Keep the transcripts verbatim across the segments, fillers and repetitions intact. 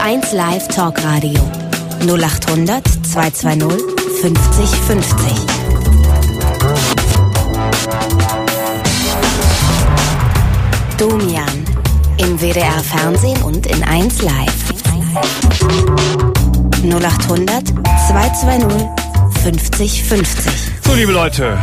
eins Live Talkradio null acht hundert zweihundertzweißig fünfzig fünfzig. Domian im W D R Fernsehen und in eins Live. null acht hundert zweihundertzweißig fünfzig fünfzig. So, liebe Leute,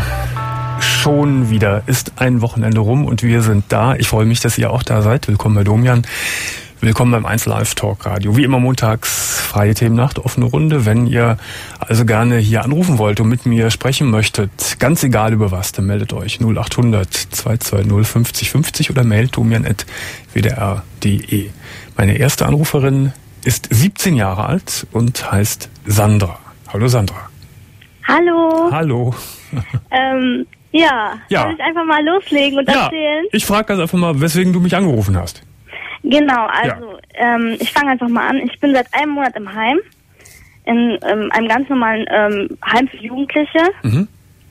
schon wieder ist ein Wochenende rum und wir sind da. Ich freue mich, dass ihr auch da seid. Willkommen bei Domian. Willkommen beim eins Live Talk Radio. Wie immer montags freie Themennacht, offene Runde. Wenn ihr also gerne hier anrufen wollt und mit mir sprechen möchtet, ganz egal über was, dann meldet euch null acht hundert zweihundertzweißig fünfzig fünfzig oder mailt domian at w d r punkt d e. Meine erste Anruferin ist siebzehn Jahre alt und heißt Sandra. Hallo Sandra. Hallo. Hallo. Ähm, ja, ja. soll ich einfach mal loslegen und ja, erzählen? Ich frage ganz einfach mal, weswegen du mich angerufen hast. Genau, also ja. ähm, ich fange einfach mal an. Ich bin seit einem Monat im Heim, in ähm, einem ganz normalen ähm, Heim für Jugendliche. Mhm.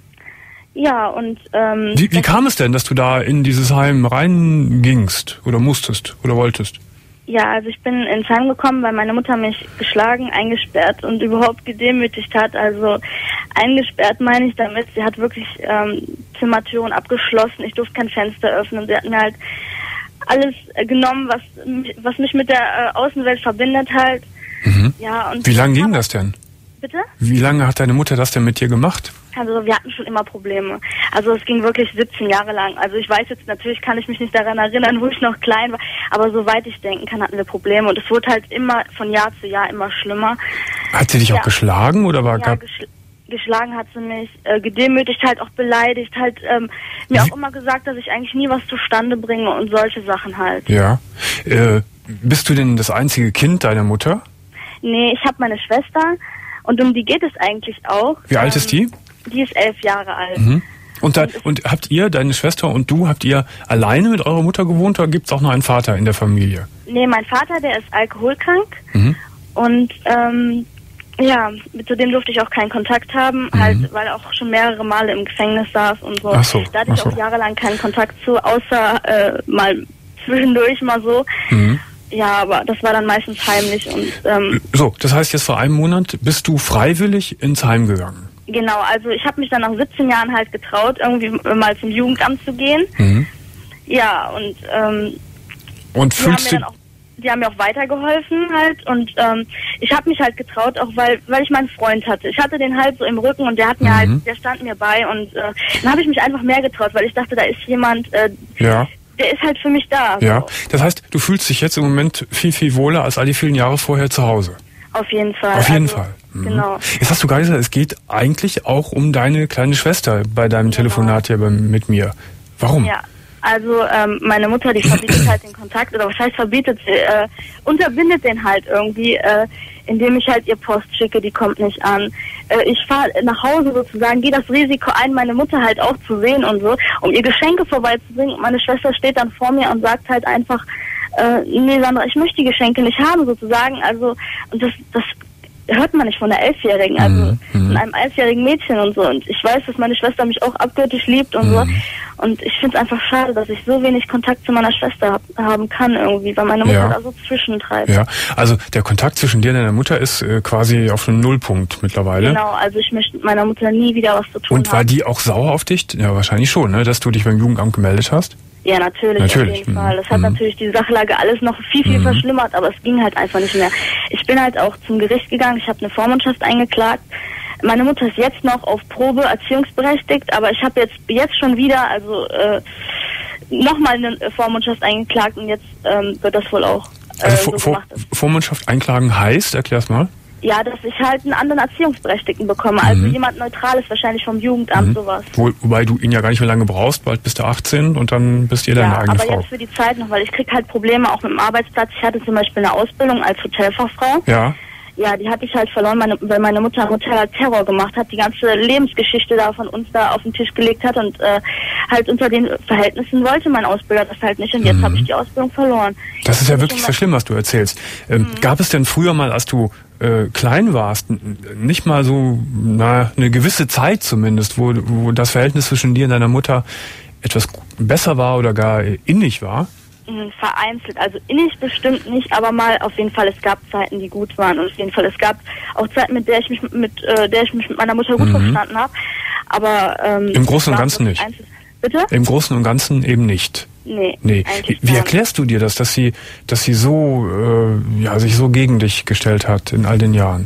Ja, und... Ähm, wie wie kam es denn, dass du da in dieses Heim reingingst oder musstest oder wolltest? Ja, also ich bin ins Heim gekommen, weil meine Mutter mich geschlagen, eingesperrt und überhaupt gedemütigt hat. Also eingesperrt meine ich damit, sie hat wirklich ähm, Zimmertüren abgeschlossen, ich durfte kein Fenster öffnen. Sie hat mir halt alles äh, genommen, was, was mich mit der äh, Außenwelt verbindet halt. Mhm. Ja, und wie lange ging das denn? Bitte? Wie lange hat deine Mutter das denn mit dir gemacht? Also wir hatten schon immer Probleme. Also es ging wirklich siebzehn Jahre lang. Also ich weiß jetzt, natürlich kann ich mich nicht daran erinnern, wo ich noch klein war, aber soweit ich denken kann, hatten wir Probleme. Und es wurde halt immer von Jahr zu Jahr immer schlimmer. Hat sie dich ja. auch geschlagen oder war ja, gab... Geschl- geschlagen hat sie mich, äh, gedemütigt, halt auch beleidigt, halt ähm, mir auch immer gesagt, dass ich eigentlich nie was zustande bringe und solche Sachen halt. Ja. Äh, bist du denn das einzige Kind deiner Mutter? Nee, ich habe meine Schwester und um die geht es eigentlich auch. Wie alt ähm, ist die? Die ist elf Jahre alt. Mhm. Und, da, und habt ihr, deine Schwester und du, habt ihr alleine mit eurer Mutter gewohnt oder gibt es auch noch einen Vater in der Familie? Nee, mein Vater, der ist alkoholkrank mhm. und ähm, ja, zu dem durfte ich auch keinen Kontakt haben, mhm. halt, weil er auch schon mehrere Male im Gefängnis saß und so. Ach so, da hatte ich so. auch jahrelang keinen Kontakt zu, außer äh, mal zwischendurch mal so. Mhm. Ja, aber das war dann meistens heimlich und ähm, so, das heißt jetzt vor einem Monat bist du freiwillig ins Heim gegangen? Genau, also ich habe mich dann nach siebzehn Jahren halt getraut, irgendwie mal zum Jugendamt zu gehen. Mhm. Ja, und ähm, und fühlst du... Die haben mir auch weitergeholfen halt und ähm, ich habe mich halt getraut, auch weil weil ich meinen Freund hatte. Ich hatte den halt so im Rücken und der hat mir mhm. halt, der stand mir bei und äh, dann habe ich mich einfach mehr getraut, weil ich dachte, da ist jemand, äh, ja. der ist halt für mich da. Ja, so. Das heißt, du fühlst dich jetzt im Moment viel, viel wohler als all die vielen Jahre vorher zu Hause. Auf jeden Fall. Auf jeden also, Fall. Mhm. Genau. Jetzt hast du gerade gesagt, es geht eigentlich auch um deine kleine Schwester bei deinem genau. Telefonat hier mit mir. Warum? Ja. Also ähm, meine Mutter, die verbietet halt den Kontakt, oder was heißt verbietet, sie äh, unterbindet den halt irgendwie, äh, indem ich halt ihr Post schicke, die kommt nicht an. Äh, ich fahre nach Hause sozusagen, gehe das Risiko ein, meine Mutter halt auch zu sehen und so, um ihr Geschenke vorbeizubringen. Und meine Schwester steht dann vor mir und sagt halt einfach, äh, nee Sandra, ich möchte die Geschenke nicht haben sozusagen. Also und das, das hört man nicht von der Elfjährigen, also mhm. von einem elfjährigen Mädchen und so. Und ich weiß, dass meine Schwester mich auch abgöttisch liebt und mhm. so. Und ich finde es einfach schade, dass ich so wenig Kontakt zu meiner Schwester hab, haben kann irgendwie, weil meine Mutter ja. da so zwischentreibt. Ja, also der Kontakt zwischen dir und deiner Mutter ist äh, quasi auf einem Nullpunkt mittlerweile. Genau, also ich möchte mit meiner Mutter nie wieder was zu tun Und war haben. die auch sauer auf dich? Ja, wahrscheinlich schon, ne, dass du dich beim Jugendamt gemeldet hast? Ja, natürlich, natürlich. auf jeden mhm. Fall. Das hat mhm. natürlich die Sachlage alles noch viel, viel mhm. verschlimmert, aber es ging halt einfach nicht mehr. Ich bin halt auch zum Gericht gegangen, ich habe eine Vormundschaft eingeklagt. Meine Mutter ist jetzt noch auf Probe erziehungsberechtigt, aber ich habe jetzt jetzt schon wieder, also äh, nochmal eine Vormundschaft eingeklagt und jetzt ähm, wird das wohl auch äh, also so vor, gemacht. Vor, Vormundschaft einklagen heißt, erklär's mal. Ja, dass ich halt einen anderen Erziehungsberechtigten bekomme, also mhm. jemand Neutrales, wahrscheinlich vom Jugendamt, mhm. sowas. Wo, wobei du ihn ja gar nicht mehr lange brauchst, bald bist du achtzehn und dann bist ihr deine ja, eigene aber Frau. Ja, aber jetzt für die Zeit noch, weil ich krieg halt Probleme auch mit dem Arbeitsplatz. Ich hatte zum Beispiel eine Ausbildung als Hotelfachfrau. Ja. Ja, die hatte ich halt verloren, meine, weil meine Mutter im Hotel halt Terror gemacht hat, die ganze Lebensgeschichte da von uns da auf den Tisch gelegt hat und äh, halt unter den Verhältnissen wollte mein Ausbilder das halt nicht und jetzt mhm. habe ich die Ausbildung verloren. Das ist ja wirklich sehr schlimm, was du erzählst. Ähm, mhm. Gab es denn früher mal, als du äh, klein warst, nicht mal so na, eine gewisse Zeit zumindest, wo, wo das Verhältnis zwischen dir und deiner Mutter etwas besser war oder gar innig war? Vereinzelt, also innig bestimmt nicht, aber mal auf jeden Fall, es gab Zeiten, die gut waren und auf jeden Fall, es gab auch Zeiten, mit der ich mich mit äh, der ich mich mit meiner Mutter gut mhm. verstanden habe, aber ähm, im Großen und Ganzen nicht. Einzel- Bitte? Im Großen und Ganzen eben nicht. Nee. nee. Wie, wie erklärst du dir das, dass sie, dass sie so, äh, ja, sich so gegen dich gestellt hat in all den Jahren?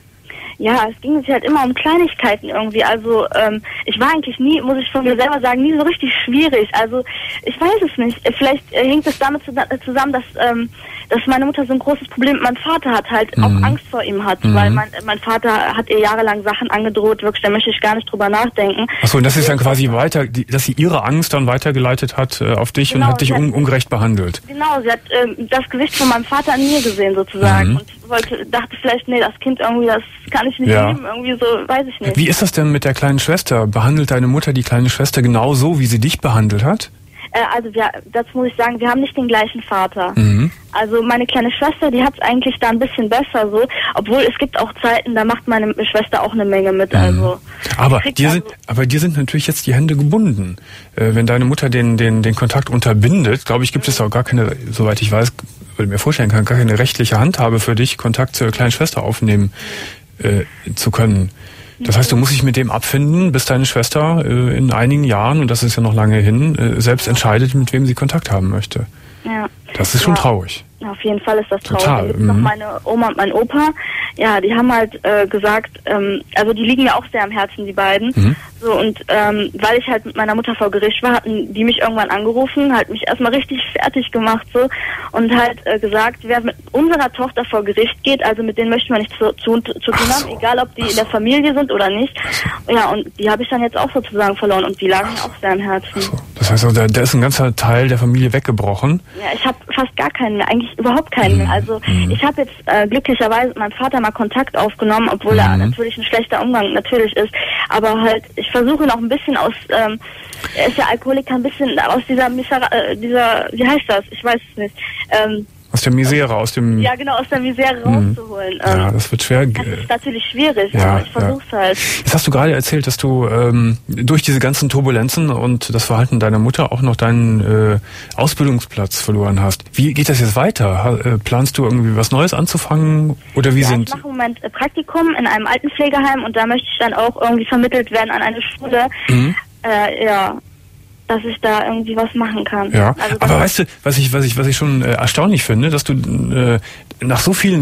Ja, es ging sich halt immer um Kleinigkeiten irgendwie. Also ähm, ich war eigentlich nie, muss ich von mir selber sagen, nie so richtig schwierig. Also ich weiß es nicht. Vielleicht äh, hängt es damit zusammen, dass ähm, dass meine Mutter so ein großes Problem mit meinem Vater hat, halt mhm. auch Angst vor ihm hat, mhm. weil mein mein Vater hat ihr jahrelang Sachen angedroht. Wirklich, da möchte ich gar nicht drüber nachdenken. Achso, und das ist dann quasi weiter, die, dass sie ihre Angst dann weitergeleitet hat äh, auf dich genau, und hat dich un, ungerecht behandelt. Genau, sie hat äh, das Gesicht von meinem Vater an mir gesehen sozusagen mhm. und wollte, dachte vielleicht, nee, das Kind irgendwie, das kann ich nicht ja. lieben, irgendwie so, weiß ich nicht. Wie ist das denn mit der kleinen Schwester? Behandelt deine Mutter die kleine Schwester genauso, wie sie dich behandelt hat? Äh, also wir, dazu muss ich sagen, wir haben nicht den gleichen Vater. Mhm. Also meine kleine Schwester, die hat es eigentlich da ein bisschen besser so, obwohl es gibt auch Zeiten, da macht meine Schwester auch eine Menge mit. Mhm. Also aber dir sind, aber dir sind natürlich jetzt die Hände gebunden. Äh, wenn deine Mutter den den den Kontakt unterbindet, glaube ich, gibt mhm. es auch gar keine, soweit ich weiß, würde mir vorstellen kann, gar keine rechtliche Handhabe für dich, Kontakt zur kleinen Schwester aufnehmen äh, zu können. Das heißt, du musst dich mit dem abfinden, bis deine Schwester äh, in einigen Jahren, und das ist ja noch lange hin, äh, selbst entscheidet, mit wem sie Kontakt haben möchte. Ja. Das ist schon ja. traurig. Auf jeden Fall ist das traurig. Total. Jetzt noch meine Oma und mein Opa, ja, die haben halt äh, gesagt, ähm, also die liegen mir auch sehr am Herzen, die beiden. Mhm. So, und ähm, weil ich halt mit meiner Mutter vor Gericht war, hatten die mich irgendwann angerufen, halt mich erstmal richtig fertig gemacht so und halt äh, gesagt, wer mit unserer Tochter vor Gericht geht, also mit denen möchten wir nichts zu, zu, zu tun haben, so. Egal ob die in der Familie sind oder nicht. So. Ja, und die habe ich dann jetzt auch sozusagen verloren und die lagen mir auch sehr am Herzen. So. Das heißt, also, da, da ist ein ganzer Teil der Familie weggebrochen. Ja, ich habe fast gar keinen mehr, eigentlich überhaupt keinen mehr. Mhm. Also mhm. ich habe jetzt äh, glücklicherweise mit meinem Vater mal Kontakt aufgenommen, obwohl mhm. er natürlich ein schlechter Umgang natürlich ist, aber halt, ich versuche noch ein bisschen aus, ähm, er ist ja Alkoholiker, ein bisschen aus dieser, Misera- äh, dieser, wie heißt das, ich weiß es nicht, ähm, aus der Misere, aus dem... Ja, genau, aus der Misere mhm. rauszuholen. Ja, das wird schwer. Das ist natürlich schwierig, ja, aber ich versuch's ja. halt. Jetzt hast du gerade erzählt, dass du ähm, durch diese ganzen Turbulenzen und das Verhalten deiner Mutter auch noch deinen äh, Ausbildungsplatz verloren hast. Wie geht das jetzt weiter? Ha, äh, planst du irgendwie was Neues anzufangen? Oder wie ja, sind... Ich mache im Moment äh, Praktikum in einem Altenpflegeheim und da möchte ich dann auch irgendwie vermittelt werden an eine Schule. Mhm. Äh, ja... dass ich da irgendwie was machen kann. Ja, also aber weißt du, was ich, was ich, was ich schon äh, erstaunlich finde, dass du äh, nach so vielen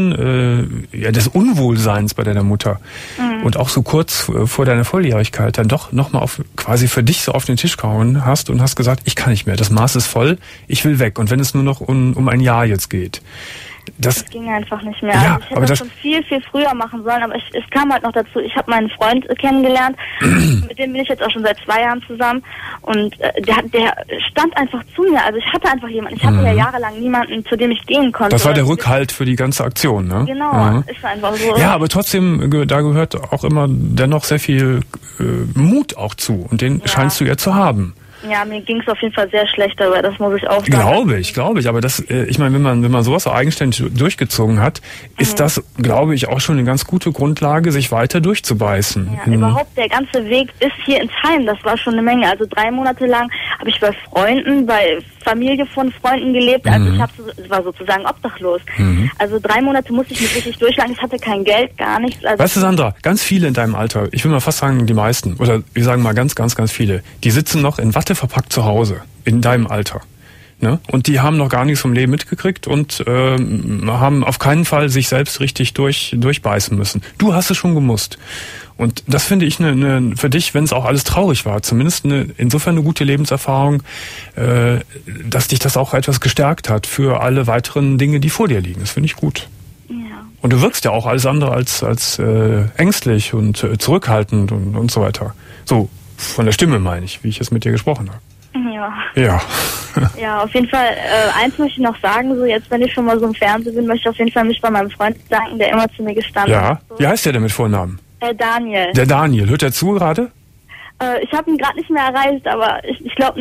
Jahren äh, ja, des Unwohlseins bei deiner Mutter mhm. und auch so kurz äh, vor deiner Volljährigkeit dann doch nochmal auf quasi für dich so auf den Tisch gehauen hast und hast gesagt, ich kann nicht mehr, das Maß ist voll, ich will weg. Und wenn es nur noch um, um ein Jahr jetzt geht. Das, das ging einfach nicht mehr. Ja, also ich hätte aber das das schon viel, viel früher machen sollen, aber ich, es kam halt noch dazu, ich habe meinen Freund äh, kennengelernt, mit dem bin ich jetzt auch schon seit zwei Jahren zusammen und äh, der, der stand einfach zu mir, also ich hatte einfach jemanden, ich hatte mhm. ja jahrelang niemanden, zu dem ich gehen konnte. Das war der Rückhalt für die ganze Aktion, ne? Genau, mhm. ist einfach so. Ja, aber trotzdem, da gehört auch immer dennoch sehr viel äh, Mut auch zu und den ja. scheinst du ja zu haben. Ja, mir ging es auf jeden Fall sehr schlecht dabei, das muss ich auch sagen. Glaube ich, glaube ich. Aber das, äh, ich meine, wenn man, wenn man sowas so eigenständig durchgezogen hat, ist mhm. das, glaube ich, auch schon eine ganz gute Grundlage, sich weiter durchzubeißen. Ja, mhm. überhaupt der ganze Weg bis hier ins Heim, das war schon eine Menge. Also drei Monate lang habe ich bei Freunden, bei Familie von Freunden gelebt. Also mhm. ich hab, so, war sozusagen obdachlos. Mhm. Also drei Monate musste ich mich wirklich durchschlagen. Ich hatte kein Geld, gar nichts. Also weißt du, Sandra, ganz viele in deinem Alter, ich will mal fast sagen, die meisten, oder wir sagen mal ganz, ganz, ganz viele, die sitzen noch in Watte verpackt zu Hause, in deinem Alter. Ne? Und die haben noch gar nichts vom Leben mitgekriegt und ähm, haben auf keinen Fall sich selbst richtig durch, durchbeißen müssen. Du hast es schon gemusst. Und das finde ich eine, eine, für dich, wenn es auch alles traurig war, zumindest eine, insofern eine gute Lebenserfahrung, äh, dass dich das auch etwas gestärkt hat für alle weiteren Dinge, die vor dir liegen. Das finde ich gut. Ja. Und du wirkst ja auch alles andere als, als äh, ängstlich und äh, zurückhaltend und, und so weiter. So, von der Stimme meine ich, wie ich es mit dir gesprochen habe. Ja. Ja. Ja, auf jeden Fall, äh, eins möchte ich noch sagen, so jetzt, wenn ich schon mal so im Fernsehen bin, möchte ich auf jeden Fall mich bei meinem Freund danken, der immer zu mir gestanden ja. hat. So. Wie heißt der denn mit Vornamen? Äh, Daniel. Der Daniel. Hört er zu gerade? Äh, ich habe ihn gerade nicht mehr erreicht, aber ich, ich glaube nicht.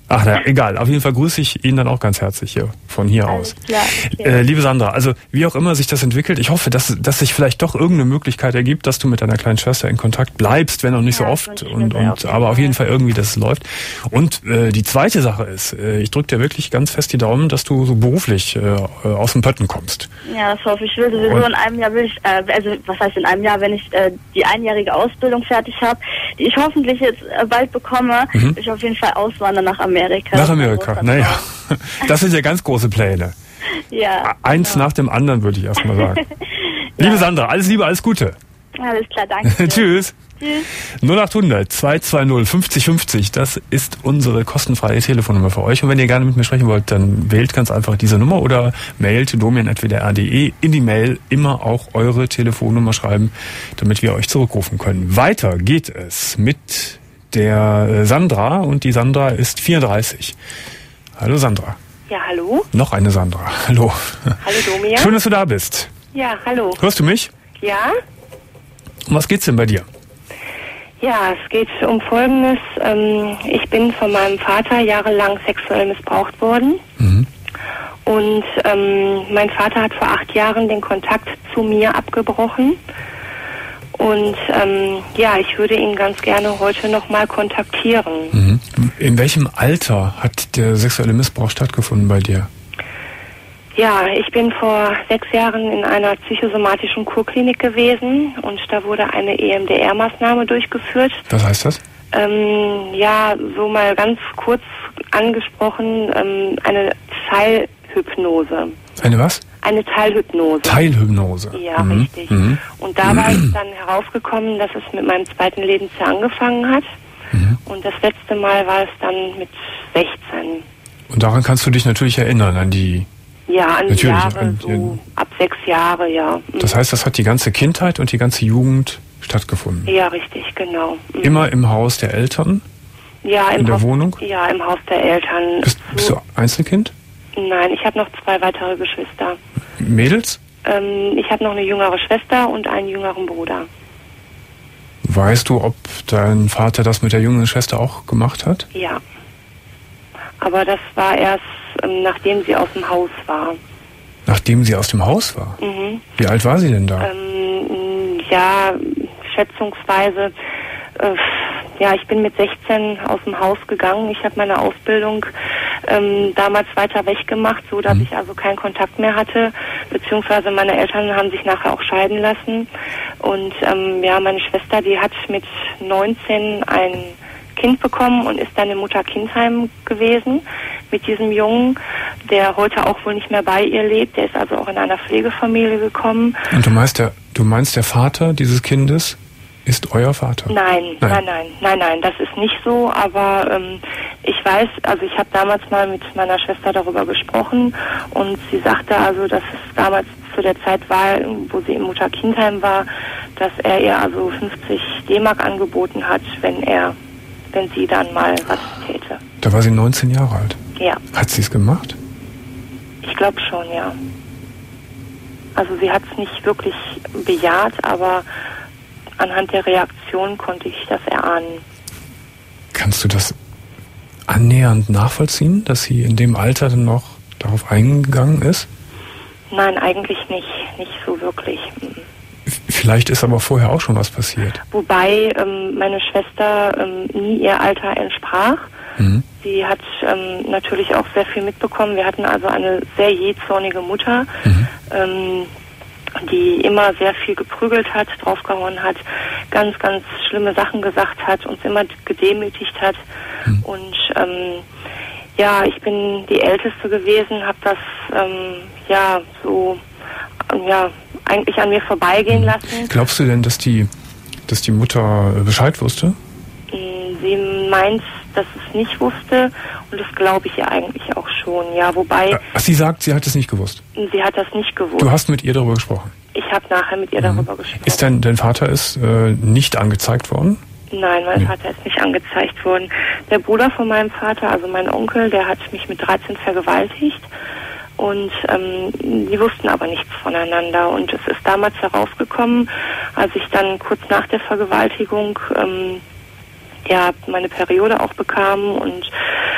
Ach ja, egal. Auf jeden Fall grüße ich ihn dann auch ganz herzlich hier, von hier Alles aus. klar, okay. Äh, liebe Sandra, also wie auch immer sich das entwickelt, ich hoffe, dass, dass sich vielleicht doch irgendeine Möglichkeit ergibt, dass du mit deiner kleinen Schwester in Kontakt bleibst, wenn auch nicht Ja, so das oft, wünsche ich und, mir sehr, und auf jeden aber auf Fall. jeden Fall irgendwie, dass es läuft. Und äh, die zweite Sache ist, äh, ich drücke dir wirklich ganz fest die Daumen, dass du so beruflich äh, aus dem Pötten kommst. Ja, das hoffe ich. Ich will sowieso Und- in einem Jahr, will ich, äh, also was heißt in einem Jahr, wenn ich äh, die einjährige Ausbildung fertig habe, die ich hoffentlich jetzt äh, bald bekomme, Mhm. will ich auf jeden Fall auswandern nach Amerika. Nach Amerika, Das ist ein großer naja. Traum. Das sind ja ganz große Pläne. Ja. Eins genau. nach dem anderen, würde ich erstmal sagen. Ja. Liebe Sandra, alles Liebe, alles Gute. Alles klar, danke. Tschüss. Tschüss. null acht hundert zwei zwei null fünfzig fünfzig, das ist unsere kostenfreie Telefonnummer für euch. Und wenn ihr gerne mit mir sprechen wollt, dann wählt ganz einfach diese Nummer oder mailt domian at w d r punkt d e. In die Mail immer auch eure Telefonnummer schreiben, damit wir euch zurückrufen können. Weiter geht es mit der Sandra und die Sandra ist vierunddreißig. Hallo Sandra. Ja, hallo. Noch eine Sandra. Hallo. Hallo Domian. Schön, dass du da bist. Ja, hallo. Hörst du mich? Ja? Um was geht's denn bei dir? Ja, es geht um Folgendes. Ähm, ich bin von meinem Vater jahrelang sexuell missbraucht worden. Mhm. Und ähm, mein Vater hat vor acht Jahren den Kontakt zu mir abgebrochen. Und ähm, ja, ich würde ihn ganz gerne heute nochmal kontaktieren. Mhm. In welchem Alter hat der sexuelle Missbrauch stattgefunden bei dir? Ja, ich bin vor sechs Jahren in einer psychosomatischen Kurklinik gewesen und da wurde eine E M D R-Maßnahme durchgeführt. Was heißt das? Ähm, ja, so mal ganz kurz angesprochen, ähm, eine Teilhypnose. Eine was? Eine Teilhypnose. Teilhypnose. Ja, Mhm. richtig. Mhm. Und dabei ist dann herausgekommen, dass es mit meinem zweiten Lebensjahr angefangen hat. Mhm. Und das letzte Mal war es dann mit sechzehn. Und daran kannst du dich natürlich erinnern, an die... Ja, an die Natürlich, Jahre, an- so ab sechs Jahre, ja. Mhm. Das heißt, das hat die ganze Kindheit und die ganze Jugend stattgefunden. Ja, richtig, genau. Mhm. Immer im Haus der Eltern? ja, im in der Haus, Wohnung? Ja, im Haus der Eltern. Bist, bist du Einzelkind? Nein, ich habe noch zwei weitere Geschwister. Mädels? Ähm, ich habe noch eine jüngere Schwester und einen jüngeren Bruder. Weißt du, ob dein Vater das mit der jüngeren Schwester auch gemacht hat? Ja. Aber das war erst, ähm, nachdem sie aus dem Haus war. Nachdem sie aus dem Haus war? Mhm. Wie alt war sie denn da? Ähm, ja, schätzungsweise, äh, ja, ich bin mit sechzehn aus dem Haus gegangen. Ich habe meine Ausbildung ähm, damals weiter weg gemacht, so dass Mhm. ich also keinen Kontakt mehr hatte, beziehungsweise meine Eltern haben sich nachher auch scheiden lassen. Und ähm, ja, meine Schwester, die hat mit neunzehn ein Kind bekommen und ist dann im Mutter-Kind-Heim gewesen mit diesem Jungen, der heute auch wohl nicht mehr bei ihr lebt. Der ist also auch in einer Pflegefamilie gekommen. Und du meinst, der, du meinst, der Vater dieses Kindes ist euer Vater? Nein, Nein. nein, nein, nein, nein, das ist nicht so, aber ähm, ich weiß, also ich habe damals mal mit meiner Schwester darüber gesprochen und sie sagte also, dass es damals zu der Zeit war, wo sie im Mutter-Kind-Heim war, dass er ihr also fünfzig D-Mark angeboten hat, wenn er, wenn sie dann mal was täte. Da war sie neunzehn Jahre alt. Ja, Hat sie es gemacht? ich glaube schon, ja. Also sie hat es nicht wirklich bejaht, aber anhand der Reaktion konnte ich das erahnen. Kannst du das annähernd nachvollziehen, dass sie in dem Alter dann noch darauf eingegangen ist? Nein, eigentlich nicht, nicht so wirklich. Mhm. F- Vielleicht ist aber vorher auch schon was passiert. Wobei ähm, meine Schwester ähm, nie ihr Alter entsprach. Mhm. Sie hat ähm, natürlich auch sehr viel mitbekommen. Wir hatten also eine sehr jähzornige Mutter, Mhm. ähm, die immer sehr viel geprügelt hat, draufgehauen hat, ganz, ganz schlimme Sachen gesagt hat, uns immer gedemütigt hat. Mhm. Und ähm, ja, ich bin die Älteste gewesen, habe das ähm, ja so ähm, ja eigentlich an mir vorbeigehen lassen. Glaubst du denn, dass die, dass die Mutter äh, Bescheid wusste? Sie meint, dass es nicht wusste und das glaube ich ihr eigentlich auch schon. Ja, wobei Ach, sie sagt, sie hat es nicht gewusst. sie hat das nicht gewusst. Du hast mit ihr darüber gesprochen. Ich habe nachher mit ihr darüber gesprochen. Ist dein, dein Vater ist äh, nicht angezeigt worden? Nein, mein Nee. Vater ist nicht angezeigt worden. Der Bruder von meinem Vater, also mein Onkel, der hat mich mit dreizehn vergewaltigt. Und ähm, die wussten aber nichts voneinander. Und es ist damals herausgekommen, als ich dann kurz nach der Vergewaltigung ähm, ja meine Periode auch bekam und ich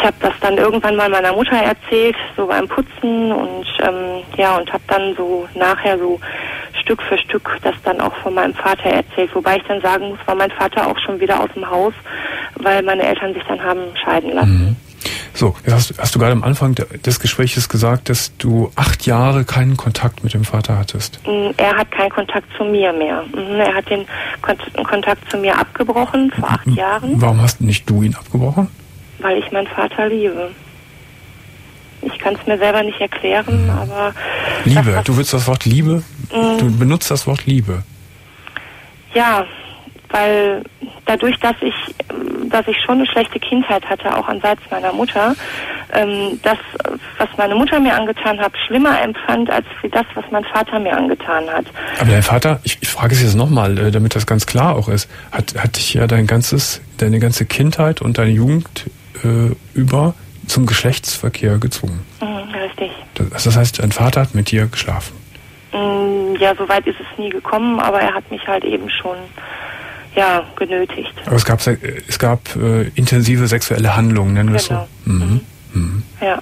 ich habe das dann irgendwann mal meiner Mutter erzählt, so beim Putzen und ähm, ja, und habe dann so nachher so Stück für Stück das dann auch von meinem Vater erzählt, wobei ich dann sagen muss, war mein Vater auch schon wieder aus dem Haus, weil meine Eltern sich dann haben scheiden lassen. Mhm. So, jetzt hast, hast du gerade am Anfang des Gesprächs gesagt, dass du acht Jahre keinen Kontakt mit dem Vater hattest. Er hat keinen Kontakt zu mir mehr. Er hat den Kontakt zu mir abgebrochen vor acht Jahren. Warum hast nicht du ihn abgebrochen? Weil ich meinen Vater liebe. Ich kann es mir selber nicht erklären, aber... Liebe, das, du willst das Wort Liebe? Mm, du benutzt das Wort Liebe. Ja, weil dadurch, dass ich, dass ich schon eine schlechte Kindheit hatte, auch anseits meiner Mutter, ähm, das, was meine Mutter mir angetan hat, schlimmer empfand als für das, was mein Vater mir angetan hat. Aber dein Vater, ich, ich frage es jetzt nochmal, äh, damit das ganz klar auch ist, hat, hat dich ja dein ganzes, deine ganze Kindheit und deine Jugend äh, über zum Geschlechtsverkehr gezwungen. Mhm, richtig. Das, das heißt, dein Vater hat mit dir geschlafen? Mhm, ja, so weit ist es nie gekommen, aber er hat mich halt eben schon ja, genötigt. Aber es gab, es gab äh, intensive sexuelle Handlungen, nennen wir es genau. so. Mhm. Mhm. Ja.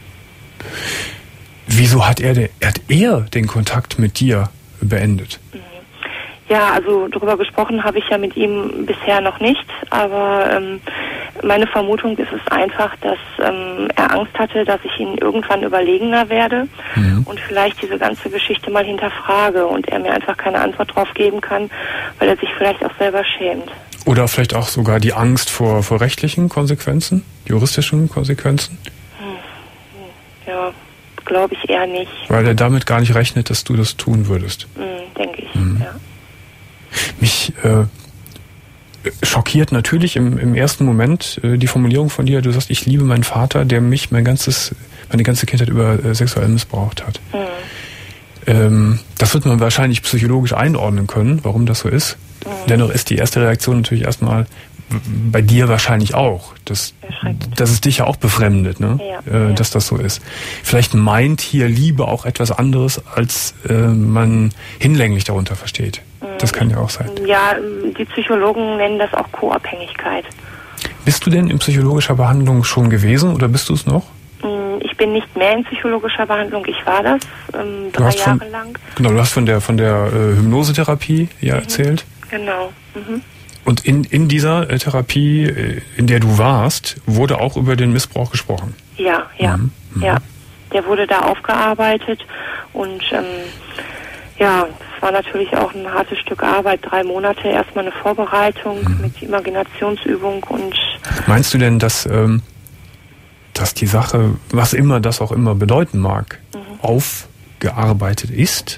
Wieso hat er, den, hat er den Kontakt mit dir beendet? Mhm. Ja, also darüber gesprochen habe ich ja mit ihm bisher noch nicht, aber ähm, meine Vermutung ist es einfach, dass ähm, er Angst hatte, dass ich ihn irgendwann überlegener werde mhm. und vielleicht diese ganze Geschichte mal hinterfrage und er mir einfach keine Antwort drauf geben kann, weil er sich vielleicht auch selber schämt. Oder vielleicht auch sogar die Angst vor, vor rechtlichen Konsequenzen, juristischen Konsequenzen? Hm. Ja, glaube ich eher nicht. Weil er damit gar nicht rechnet, dass du das tun würdest. Hm, denke ich, mhm. ja. Mich äh, schockiert natürlich im, im ersten Moment äh, die Formulierung von dir, du sagst, ich liebe meinen Vater, der mich mein ganzes, meine ganze Kindheit über äh, sexuell missbraucht hat. Mhm. Ähm, das wird man wahrscheinlich psychologisch einordnen können, warum das so ist. Mhm. Dennoch ist die erste Reaktion natürlich erstmal bei dir wahrscheinlich auch, dass, dass es dich ja auch befremdet, ne? Ja, äh, ja. dass das so ist. Vielleicht meint hier Liebe auch etwas anderes, als äh, man hinlänglich darunter versteht. Das kann ja auch sein. Ja, die Psychologen nennen das auch Co-Abhängigkeit. Bist du denn in psychologischer Behandlung schon gewesen oder bist du es noch? Ich bin nicht mehr in psychologischer Behandlung, ich war das ähm, drei Jahre von, lang. Genau, du hast von der von der äh, Hypnosetherapie ja mhm. erzählt. Genau. Mhm. Und in, in dieser äh, Therapie, äh, in der du warst, wurde auch über den Missbrauch gesprochen? Ja, ja, mhm. ja. Der wurde da aufgearbeitet und ähm, ja, es war natürlich auch ein hartes Stück Arbeit, drei Monate erstmal eine Vorbereitung mhm. mit Imaginationsübung und... Meinst du denn, dass, ähm, dass die Sache, was immer das auch immer bedeuten mag, mhm. aufgearbeitet ist?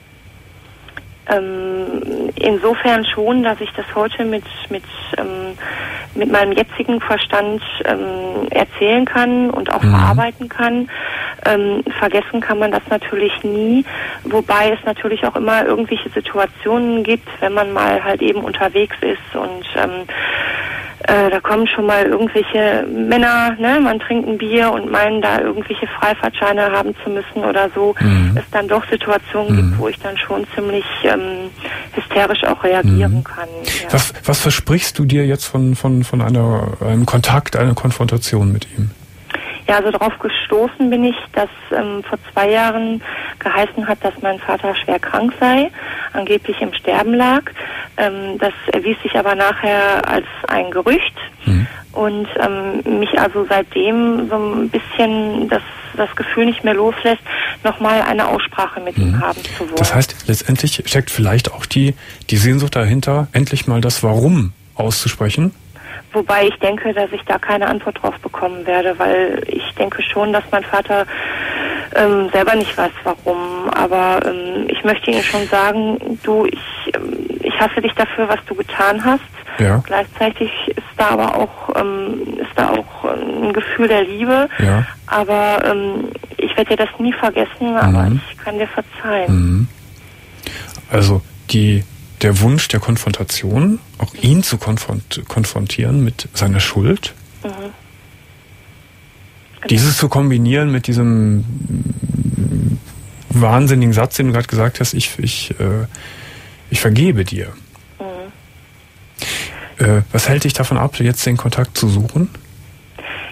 Ähm, insofern schon, dass ich das heute mit mit ähm, mit meinem jetzigen Verstand ähm, erzählen kann und auch mhm. verarbeiten kann. Ähm, vergessen kann man das natürlich nie, wobei es natürlich auch immer irgendwelche Situationen gibt, wenn man mal halt eben unterwegs ist und ähm, äh, da kommen schon mal irgendwelche Männer, ne, man trinkt ein Bier und meinen da irgendwelche Freifahrtscheine haben zu müssen oder so, mhm. es dann doch Situationen mhm. gibt, wo ich dann schon ziemlich ähm, hysterisch auch reagieren mhm. kann. Ja. Was, was versprichst du dir jetzt von, von, von einer, einem Kontakt, einer Konfrontation mit ihm? Ja, also darauf gestoßen bin ich, dass ähm, vor zwei Jahren geheißen hat, dass mein Vater schwer krank sei, angeblich im Sterben lag. Ähm, das erwies sich aber nachher als ein Gerücht mhm. und ähm, mich also seitdem so ein bisschen das, das Gefühl nicht mehr loslässt, nochmal eine Aussprache mit mhm. ihm haben zu wollen. Das heißt, letztendlich steckt vielleicht auch die, die Sehnsucht dahinter, endlich mal das Warum auszusprechen? Wobei ich denke, dass ich da keine Antwort drauf bekommen werde, weil ich denke schon, dass mein Vater ähm, selber nicht weiß, warum. Aber ähm, ich möchte Ihnen schon sagen, du, ich, ähm, ich hasse dich dafür, was du getan hast. Ja. Gleichzeitig ist da aber auch ähm, ist da auch ein Gefühl der Liebe. Ja. Aber ähm, ich werde dir das nie vergessen, aber mhm. ich kann dir verzeihen. Mhm. Also die der Wunsch der Konfrontation, auch ihn zu konfront- konfrontieren mit seiner Schuld. Mhm. Genau. Dieses zu kombinieren mit diesem wahnsinnigen Satz, den du gerade gesagt hast, ich, ich, äh, ich vergebe dir. Mhm. Äh, was hält dich davon ab, jetzt den Kontakt zu suchen?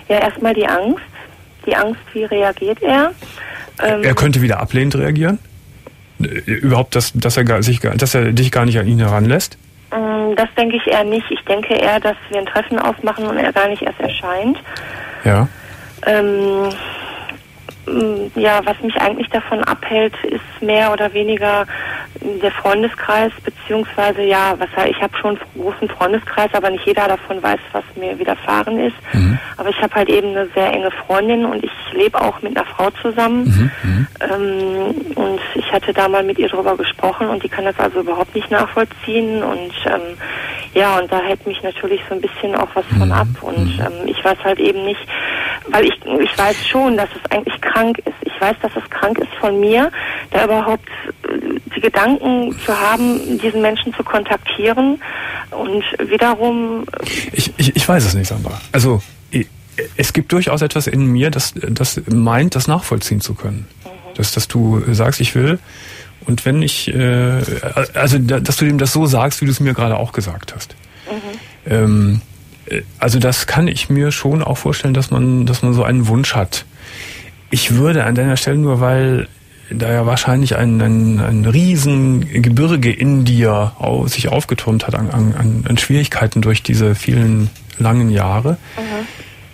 Ja, erstmal die Angst. Die Angst, wie reagiert er? Ähm, er könnte wieder ablehnend reagieren? Überhaupt, dass, dass, er gar, sich, dass er dich gar nicht an ihn heranlässt? Das denke ich eher nicht. Ich denke eher, dass wir ein Treffen ausmachen und er gar nicht erst erscheint. Ja. Ähm, ja, was mich eigentlich davon abhält, ist mehr oder weniger der Freundeskreis, beziehungsweise, ja, was ich habe schon einen großen Freundeskreis, aber nicht jeder davon weiß, was mir widerfahren ist. Mhm. Aber ich habe halt eben eine sehr enge Freundin und ich lebe auch mit einer Frau zusammen. Mhm. Ähm, und ich hatte da mal mit ihr drüber gesprochen und die kann das also überhaupt nicht nachvollziehen. Und ähm, ja, und da hält mich natürlich so ein bisschen auch was von ab. Und ähm, ich weiß halt eben nicht, weil ich, ich weiß schon, dass es eigentlich krank ist. Ich weiß, dass es krank ist von mir, da überhaupt die Gedanken zu haben, diesen Menschen zu kontaktieren und wiederum... Ich, ich, ich weiß es nicht, Sandra. Also es gibt durchaus etwas in mir, das, das meint, das nachvollziehen zu können. Mhm. Dass, dass du sagst, ich will und wenn ich... Äh, also dass du dem das so sagst, wie du es mir gerade auch gesagt hast. Mhm. Ähm, also das kann ich mir schon auch vorstellen, dass man, dass man so einen Wunsch hat. Ich würde an deiner Stelle nur, weil da ja wahrscheinlich ein, ein, ein riesen Gebirge in dir auf, sich aufgetürmt hat an, an, an Schwierigkeiten durch diese vielen langen Jahre. Mhm.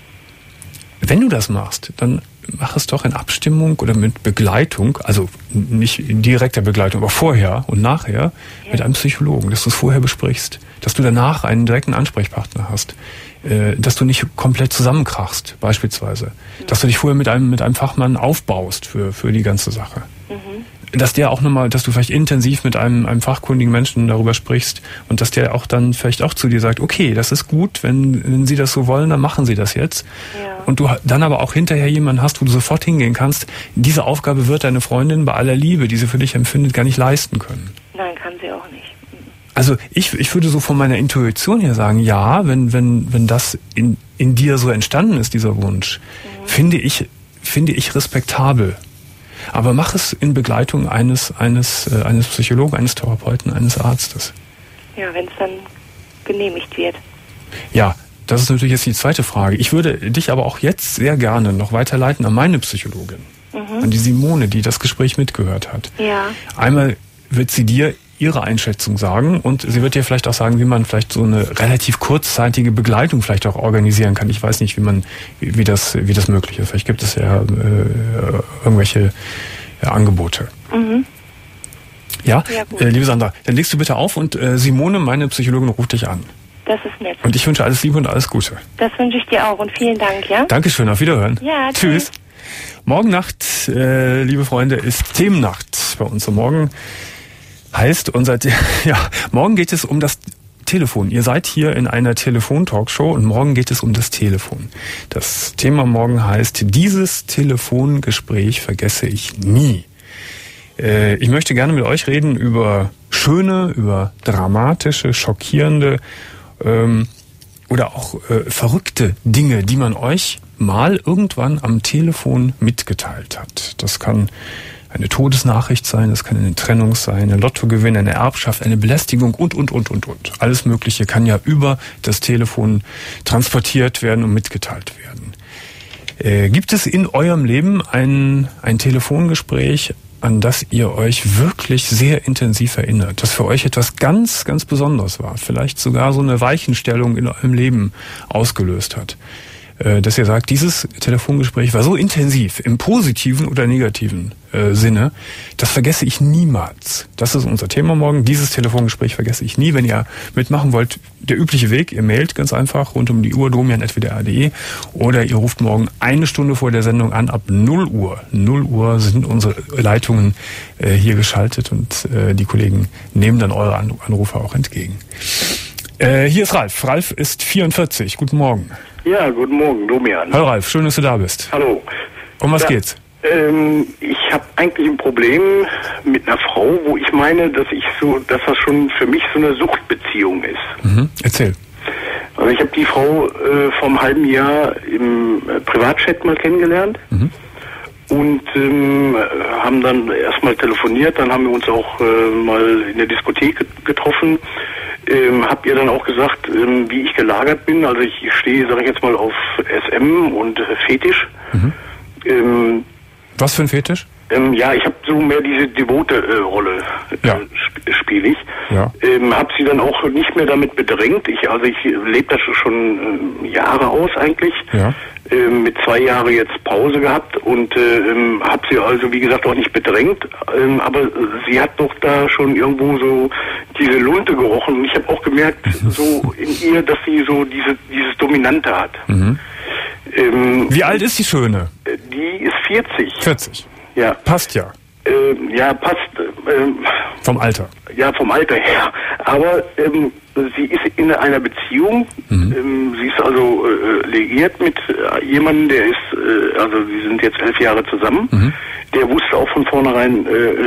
Wenn du das machst, dann mach es doch in Abstimmung oder mit Begleitung, also nicht in direkter Begleitung, aber vorher und nachher ja. mit einem Psychologen, dass du es vorher besprichst, dass du danach einen direkten Ansprechpartner hast, äh, dass du nicht komplett zusammenkrachst, beispielsweise, mhm. dass du dich vorher mit einem mit einem Fachmann aufbaust für für die ganze Sache. Mhm. Dass der auch nochmal, dass du vielleicht intensiv mit einem, einem fachkundigen Menschen darüber sprichst und dass der auch dann vielleicht auch zu dir sagt, okay, das ist gut, wenn, wenn Sie das so wollen, dann machen Sie das jetzt. Ja. Und du dann aber auch hinterher jemanden hast, wo du sofort hingehen kannst, diese Aufgabe wird deine Freundin bei aller Liebe, die sie für dich empfindet, gar nicht leisten können. Nein, kann sie auch nicht. Also ich, ich würde so von meiner Intuition her sagen, ja, wenn, wenn, wenn das in, in dir so entstanden ist, dieser Wunsch, mhm. finde ich, finde ich respektabel. Aber mach es in Begleitung eines eines äh, eines Psychologen, eines Therapeuten, eines Arztes. Ja, wenn es dann genehmigt wird. Ja, das ist natürlich jetzt die zweite Frage. Ich würde dich aber auch jetzt sehr gerne noch weiterleiten an meine Psychologin, mhm. an die Simone, die das Gespräch mitgehört hat. Ja. Einmal wird sie dir ihre Einschätzung sagen und sie wird dir vielleicht auch sagen, wie man vielleicht so eine relativ kurzzeitige Begleitung vielleicht auch organisieren kann. Ich weiß nicht, wie man, wie, wie das, wie das möglich ist. Vielleicht gibt es ja äh, irgendwelche ja, Angebote. Mhm. Ja, ja äh, liebe Sandra, dann legst du bitte auf und äh, Simone, meine Psychologin, ruft dich an. Das ist nett. Und ich wünsche alles Liebe und alles Gute. Das wünsche ich dir auch und vielen Dank, ja? Dankeschön, auf Wiederhören. Ja, tschüss. tschüss. Morgen Nacht, äh, liebe Freunde, ist Themennacht bei uns. Und morgen heißt unser, ja, morgen geht es um das Telefon. Ihr seid hier in einer Telefon-Talkshow und morgen geht es um das Telefon. Das Thema morgen heißt, dieses Telefongespräch vergesse ich nie. Äh, ich möchte gerne mit euch reden über schöne, über dramatische, schockierende ähm, oder auch äh, verrückte Dinge, die man euch mal irgendwann am Telefon mitgeteilt hat. Das kann eine Todesnachricht sein, das kann eine Trennung sein, ein Lottogewinn, eine Erbschaft, eine Belästigung und, und, und, und, und. Alles Mögliche kann ja über das Telefon transportiert werden und mitgeteilt werden. Äh, gibt es in eurem Leben ein, ein Telefongespräch, an das ihr euch wirklich sehr intensiv erinnert, das für euch etwas ganz, ganz Besonderes war, vielleicht sogar so eine Weichenstellung in eurem Leben ausgelöst hat? Dass ihr sagt, dieses Telefongespräch war so intensiv, im positiven oder negativen äh, Sinne, das vergesse ich niemals. Das ist unser Thema morgen. Dieses Telefongespräch vergesse ich nie. Wenn ihr mitmachen wollt, der übliche Weg, ihr mailt ganz einfach rund um die Uhr, domian at w d r punkt d e, oder ihr ruft morgen eine Stunde vor der Sendung an, ab null Uhr. null Uhr sind unsere Leitungen äh, hier geschaltet und äh, die Kollegen nehmen dann eure Anrufe auch entgegen. Äh, hier ist Ralf. Ralf ist vierundvierzig. Guten Morgen. Ja, guten Morgen, Domian. Hallo Ralf, schön, dass du da bist. Hallo. Um was ja, geht's? Ähm, ich habe eigentlich ein Problem mit einer Frau, wo ich meine, dass ich so, dass das schon für mich so eine Suchtbeziehung ist. Mhm. Erzähl. Also ich habe die Frau äh, vor einem halben Jahr im äh, Privatchat mal kennengelernt. Mhm. Und ähm, haben dann erstmal telefoniert, dann haben wir uns auch äh, mal in der Diskothek getroffen. Ähm, hab ihr dann auch gesagt, ähm, wie ich gelagert bin. Also ich stehe, sage ich jetzt mal, auf S M und äh, Fetisch. Mhm. Ähm, Was für ein Fetisch? Ähm, ja, ich habe so mehr diese devote äh, Rolle äh, ja. sp- spiele ich. Ja. Ähm, habe sie dann auch nicht mehr damit bedrängt. Ich, also ich lebe das schon äh, Jahre aus eigentlich. Ja. Ähm, mit zwei Jahren jetzt Pause gehabt und äh, ähm, habe sie also wie gesagt auch nicht bedrängt. Ähm, aber sie hat doch da schon irgendwo so diese Lunte gerochen. Und ich habe auch gemerkt, so in ihr, dass sie so diese dieses Dominante hat. Mhm. Ähm, Wie alt ist die Schöne? Die ist vierzig. vierzig. Ja. Passt ja. Ähm, ja, passt. Ähm, vom Alter. Ja, vom Alter her. Aber ähm, sie ist in einer Beziehung. Mhm. Ähm, sie ist also äh, liiert mit äh, jemandem, der ist, äh, also sie sind jetzt elf Jahre zusammen. Mhm. Der wusste auch von vornherein,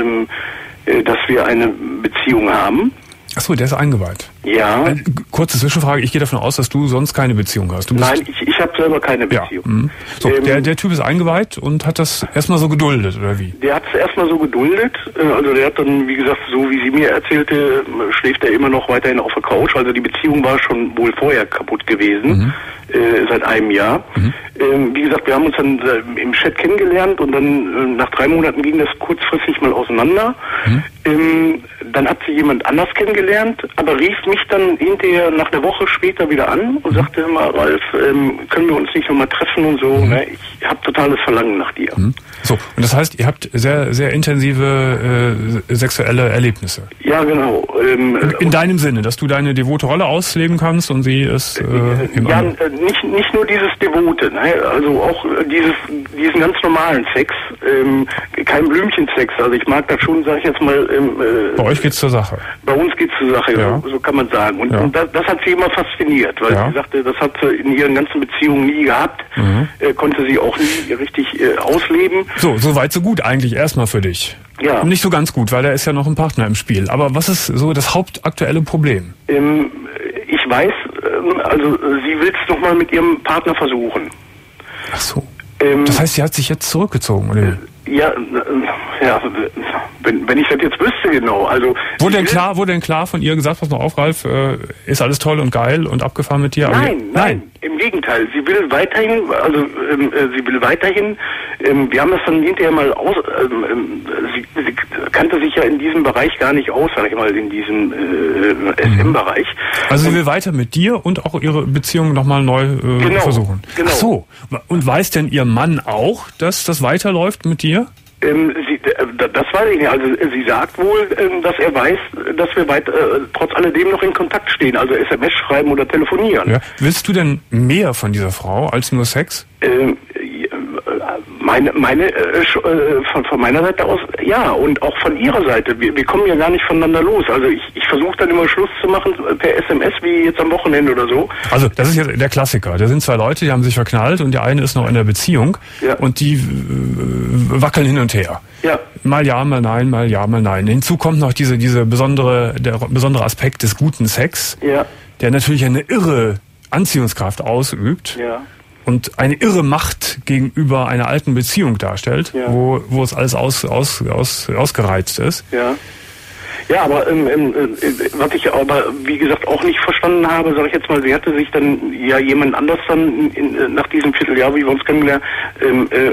äh, äh, dass wir eine Beziehung haben. Achso, der ist eingeweiht. Ja. Äh, kurze Zwischenfrage, ich gehe davon aus, dass du sonst keine Beziehung hast. Du bist Nein, ich, ich habe selber keine Beziehung. Ja. Mhm. So, ähm, der, der Typ ist eingeweiht und hat das erstmal so geduldet, oder wie? Der hat es erstmal so geduldet. Also der hat dann, wie gesagt, so wie sie mir erzählte, schläft er immer noch weiterhin auf der Couch. Also die Beziehung war schon wohl vorher kaputt gewesen, mhm. äh, seit einem Jahr. Mhm. Ähm, wie gesagt, wir haben uns dann äh, im Chat kennengelernt und dann äh, nach drei Monaten ging das kurzfristig mal auseinander. Mhm. Ähm, dann hat sie jemand anders kennengelernt, aber rief mich dann hinterher nach einer Woche später wieder an und mhm. sagte immer, Ralf, ähm, können wir uns nicht nochmal treffen und so. Mhm. Ne? Ich habe totales Verlangen nach dir. Mhm. So, und das heißt, ihr habt sehr, sehr intensive äh, sexuelle Erlebnisse. Ja, genau. Ähm, in, in deinem Sinne, dass du deine devote Rolle ausleben kannst und sie ist äh, im Ja, äh, nicht, nicht nur dieses Devote, ne? Also auch äh, dieses, diesen ganz normalen Sex, ähm, kein Blümchensex. Also ich mag das schon, sag ich jetzt mal. Ähm, äh, bei euch geht's zur Sache. Bei uns geht's zur Sache, ja. so, so kann man sagen. Und, ja. und das, das hat sie immer fasziniert, weil ja. sie sagte, das hat sie in ihren ganzen Beziehungen nie gehabt, mhm. äh, konnte sie auch nie richtig äh, ausleben. So, so weit, so gut eigentlich erstmal für dich. Ja. Nicht so ganz gut, weil da ist ja noch ein Partner im Spiel. Aber was ist so das hauptaktuelle Problem? Ähm, ich weiß, ähm, also sie will es nochmal mit ihrem Partner versuchen. Ach so. Ähm, das heißt, sie hat sich jetzt zurückgezogen, oder? Ja, äh, ja, wenn, wenn ich das jetzt wüsste genau. Also wurde denn klar, wurde denn klar von ihr gesagt, pass mal auf, Ralf, äh, ist alles toll und geil und abgefahren mit dir? Nein, aber, nein, nein, im Gegenteil. Sie will weiterhin, also ähm, äh, sie will weiterhin. Ähm, wir haben das dann hinterher mal aus. Ähm, ähm, sie, sie kannte sich ja in diesem Bereich gar nicht aus, sag ich mal, in diesem äh, S M-Bereich. Also sie will weiter mit dir und auch ihre Beziehung nochmal neu äh, genau, versuchen. Genau. Ach so. Und weiß denn ihr Mann auch, dass das weiterläuft mit dir? Ähm, sie, äh, das weiß ich nicht. Also sie sagt wohl, ähm, dass er weiß, dass wir weit, äh, trotz alledem noch in Kontakt stehen. Also S M S schreiben oder telefonieren. Ja. Willst du denn mehr von dieser Frau als nur Sex? Ähm, meine, meine, äh, von, von meiner Seite aus, ja, und auch von ihrer Seite. Wir, wir kommen ja gar nicht voneinander los. Also ich, ich versuche dann immer Schluss zu machen per S M S, wie jetzt am Wochenende oder so. Also das ist jetzt der Klassiker. Da sind zwei Leute, die haben sich verknallt und der eine ist noch in der Beziehung ja. und die äh, wackeln hin und her. Ja. Mal ja, mal nein, mal ja, mal nein. Hinzu kommt noch diese, diese besondere, der besondere Aspekt des guten Sex, ja. der natürlich eine irre Anziehungskraft ausübt. Ja. Und eine irre Macht gegenüber einer alten Beziehung darstellt, ja. wo, wo es alles aus, aus, aus, ausgereizt ist. Ja. Ja, aber ähm, ähm, äh, was ich aber, wie gesagt, auch nicht verstanden habe, sage ich jetzt mal, sie hatte sich dann ja jemand anders dann in, in, nach diesem Vierteljahr, wie wir uns kennengelernt, ähm, äh,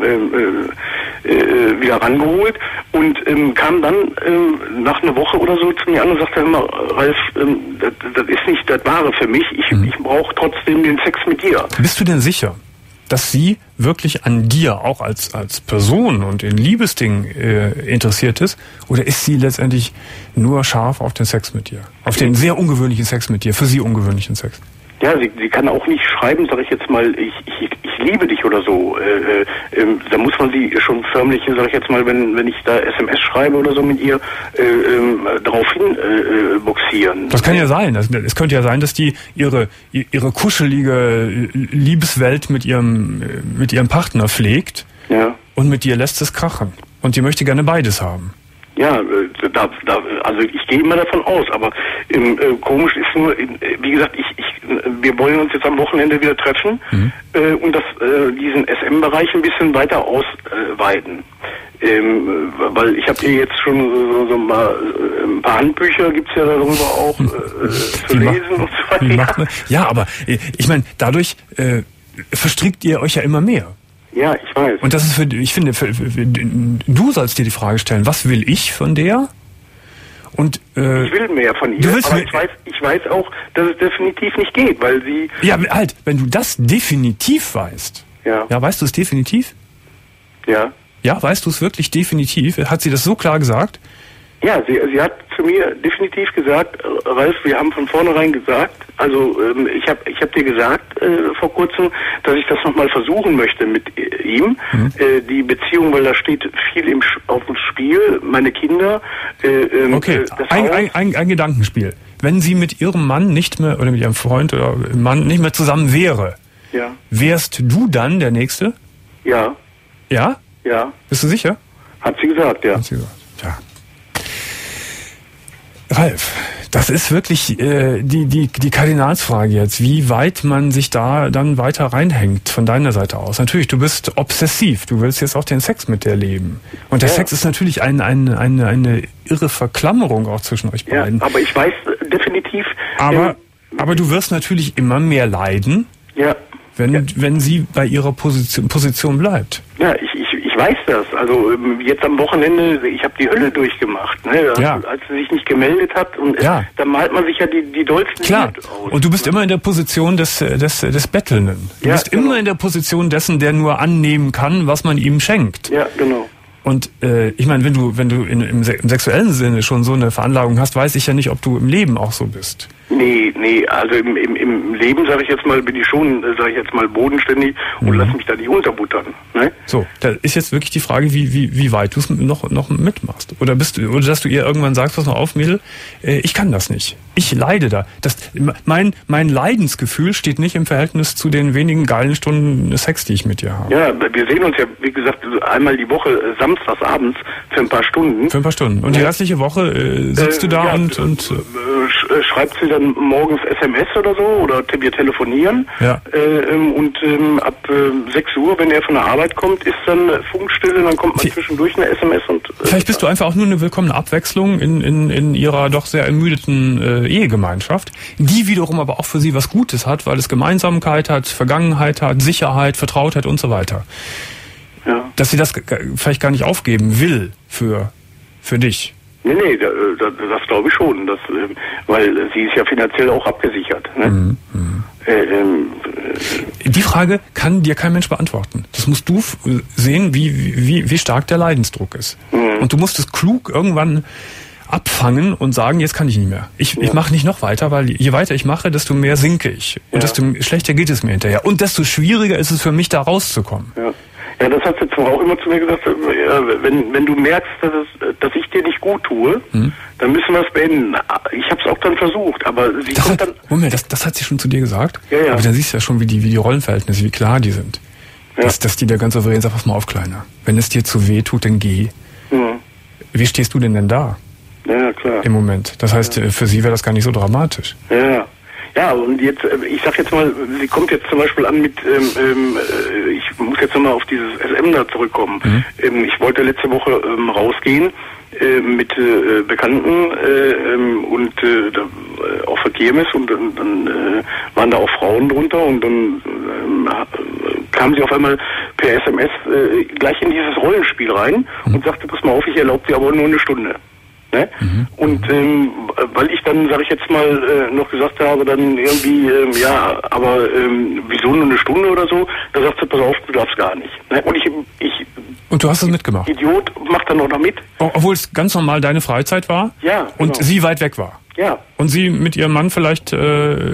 äh, äh, wieder rangeholt und ähm, kam dann ähm, nach einer Woche oder so zu mir an und sagte immer, Ralf, ähm, das, das ist nicht das Wahre für mich, ich, mhm. ich brauche trotzdem den Sex mit dir. Bist du denn sicher, dass sie wirklich an dir auch als als Person und in Liebesdingen äh, interessiert ist? Oder ist sie letztendlich nur scharf auf den Sex mit dir? Auf den sehr ungewöhnlichen Sex mit dir, für sie ungewöhnlichen Sex? Ja, sie, sie kann auch nicht schreiben, sag ich jetzt mal, ich, ich, ich liebe dich oder so. Äh, äh, da muss man sie schon förmlich, sag ich jetzt mal, wenn wenn ich da S M S schreibe oder so mit ihr, äh, äh, darauf hin äh, boxieren. Das kann ja sein. Es könnte ja sein, dass die ihre ihre kuschelige Liebeswelt mit ihrem mit ihrem Partner pflegt. Ja. Und mit dir lässt es krachen. Und die möchte gerne beides haben. Ja, da, da, also ich gehe immer davon aus, aber ähm, äh, komisch ist nur, äh, wie gesagt, ich, ich, wir wollen uns jetzt am Wochenende wieder treffen mhm. äh, und das, äh, diesen S M-Bereich ein bisschen weiter ausweiten. Ähm, weil ich habe hier jetzt schon so, so mal äh, ein paar Handbücher gibt's ja darüber auch äh, zu lesen macht, und so weiter. Macht man, ja, aber äh, ich meine, dadurch äh, verstrickt ihr euch ja immer mehr. Ja, ich weiß. Und das ist für, ich finde, für, für, für, du sollst dir die Frage stellen, was will ich von der? Und, äh, ich will mehr von ihr, du willst aber mehr, ich weiß, ich weiß auch, dass es definitiv nicht geht, weil sie... Ja, halt, wenn du das definitiv weißt. Ja. Ja, weißt du es definitiv? Ja. Ja, weißt du es wirklich definitiv? Hat sie das so klar gesagt? Ja, sie, sie hat zu mir definitiv gesagt, Ralf, wir haben von vornherein gesagt, also ähm, ich habe ich hab dir gesagt äh, vor kurzem, dass ich das nochmal versuchen möchte mit äh, ihm, mhm. äh, die Beziehung, weil da steht viel im, auf dem Spiel, meine Kinder. Äh, ähm, okay, das ein, ein, ein, ein Gedankenspiel. Wenn sie mit ihrem Mann nicht mehr, oder mit ihrem Freund oder Mann nicht mehr zusammen wäre, ja. wärst du dann der Nächste? Ja. Ja? Ja. Bist du sicher? Hat sie gesagt, ja. Hat sie gesagt, ja. Ralf, das ist wirklich äh, die, die, die Kardinalsfrage jetzt, wie weit man sich da dann weiter reinhängt von deiner Seite aus. Natürlich, du bist obsessiv, du willst jetzt auch den Sex mit der leben. Und der ja. Sex ist natürlich ein, ein, eine, eine irre Verklammerung auch zwischen euch beiden. Ja, aber ich weiß definitiv... Aber, ähm, aber du wirst natürlich immer mehr leiden, ja. wenn, ja. wenn sie bei ihrer Position, Position bleibt. Ja, ich, ich, ich weiß das. Also jetzt am Wochenende, ich habe die Hölle durchgemacht, ne? Ja. Als, als sie sich nicht gemeldet hat. Und ja. es, da malt man sich ja die, die dollsten Klar. aus. Und du bist immer in der Position des, des, des Bettelnden. Du ja, bist genau. immer in der Position dessen, der nur annehmen kann, was man ihm schenkt. Ja, genau. Und äh, ich meine, wenn du wenn du in, im, im sexuellen Sinne schon so eine Veranlagung hast, weiß ich ja nicht, ob du im Leben auch so bist. Nee, nee, also im, im, im Leben, sage ich jetzt mal, bin ich schon, sage ich jetzt mal, bodenständig und mhm. lass mich da nicht unterbuttern. Ne? So, da ist jetzt wirklich die Frage, wie wie wie weit du es noch noch mitmachst. Oder bist du, oder dass du ihr irgendwann sagst, pass mal auf, Mädel, äh, ich kann das nicht. Ich leide da. Das, mein mein Leidensgefühl steht nicht im Verhältnis zu den wenigen geilen Stunden Sex, die ich mit dir habe. Ja, wir sehen uns ja, wie gesagt, einmal die Woche, äh, samstags abends für ein paar Stunden. Für ein paar Stunden. Und die restliche Woche äh, sitzt äh, du da ja, und und äh, sch, äh, schreibst du dann morgens S M S oder so oder wir telefonieren. Ja. Äh, ähm, und ähm, ab äh, sechs Uhr, wenn er von der Arbeit kommt, ist dann Funkstille, dann kommt man zwischendurch eine S M S und... Äh, Vielleicht bist du einfach auch nur eine willkommene Abwechslung in, in, in ihrer doch sehr ermüdeten äh, Ehegemeinschaft, die wiederum aber auch für sie was Gutes hat, weil es Gemeinsamkeit hat, Vergangenheit hat, Sicherheit, Vertrautheit und so weiter. Ja. Dass sie das g- vielleicht gar nicht aufgeben will für, für dich. Nee, nee, da, da, das glaube ich schon, das, äh, weil sie ist ja finanziell auch abgesichert. Ne? Mhm. Mhm. Äh, ähm, äh, Die Frage kann dir kein Mensch beantworten. Das musst du f- sehen, wie, wie, wie stark der Leidensdruck ist. Mhm. Und du musst es klug irgendwann abfangen und sagen, jetzt kann ich nicht mehr. Ich, Ja. ich mache nicht noch weiter, weil je weiter ich mache, desto mehr sinke ich. Und Ja. desto schlechter geht es mir hinterher. Und desto schwieriger ist es für mich, da rauszukommen. ja. Ja, das hat sie zwar auch immer zu mir gesagt, äh, wenn, wenn du merkst, dass, es, dass ich dir nicht gut tue, mhm. dann müssen wir es beenden. Ich habe es auch dann versucht, aber sie Das kommt hat, dann... Moment, das, das hat sie schon zu dir gesagt? Ja, ja. Aber dann siehst du ja schon, wie die, wie die Rollenverhältnisse, wie klar die sind. Ja. Dass, dass die da ganz souverän sagt, pass mal auf, Kleiner. Wenn es dir zu weh tut, dann geh. Mhm. Wie stehst du denn denn da? Ja, klar. Im Moment. Das heißt, ja. für sie wäre das gar nicht so dramatisch. Ja, ja, und jetzt, ich sag jetzt mal, sie kommt jetzt zum Beispiel an mit, ähm, ähm, ich muss jetzt nochmal auf dieses S M da zurückkommen. Mhm. Ähm, ich wollte letzte Woche ähm, rausgehen äh, mit äh, Bekannten äh, ähm, und äh, da, äh, auf der Kirmes und dann, dann äh, waren da auch Frauen drunter und dann ähm, kam sie auf einmal per S M S äh, gleich in dieses Rollenspiel rein mhm. und sagte, pass mal auf, ich erlaube dir aber nur eine Stunde. Ne? Mhm. Und ähm, weil ich dann, sage ich jetzt mal, äh, noch gesagt habe, dann irgendwie, ähm, ja, aber ähm, wieso nur eine Stunde oder so, da sagt sie, pass auf, du darfst gar nicht. Ne? Und ich, ich... Und du hast es mitgemacht? Idiot, mach dann auch noch mit. Obwohl es ganz normal deine Freizeit war? Ja, Und genau. sie weit weg war? Ja. Und sie mit ihrem Mann vielleicht äh,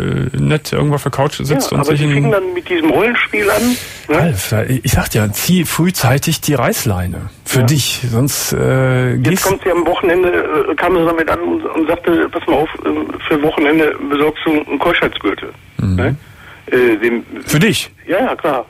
nett irgendwo auf der Couch sitzt ja, und aber sich sie in... fingen dann mit diesem Rollenspiel an. Ne? Alter, ich sag dir, zieh frühzeitig die Reißleine. Für ja. dich, sonst äh, Jetzt gehst... kommt sie am Wochenende, äh, kam sie damit an und, und sagte, pass mal auf, äh, für Wochenende besorgst du einen Keuschheitsgürtel. Mhm. Ne? Äh, den, Für dich? Ja, ja, klar.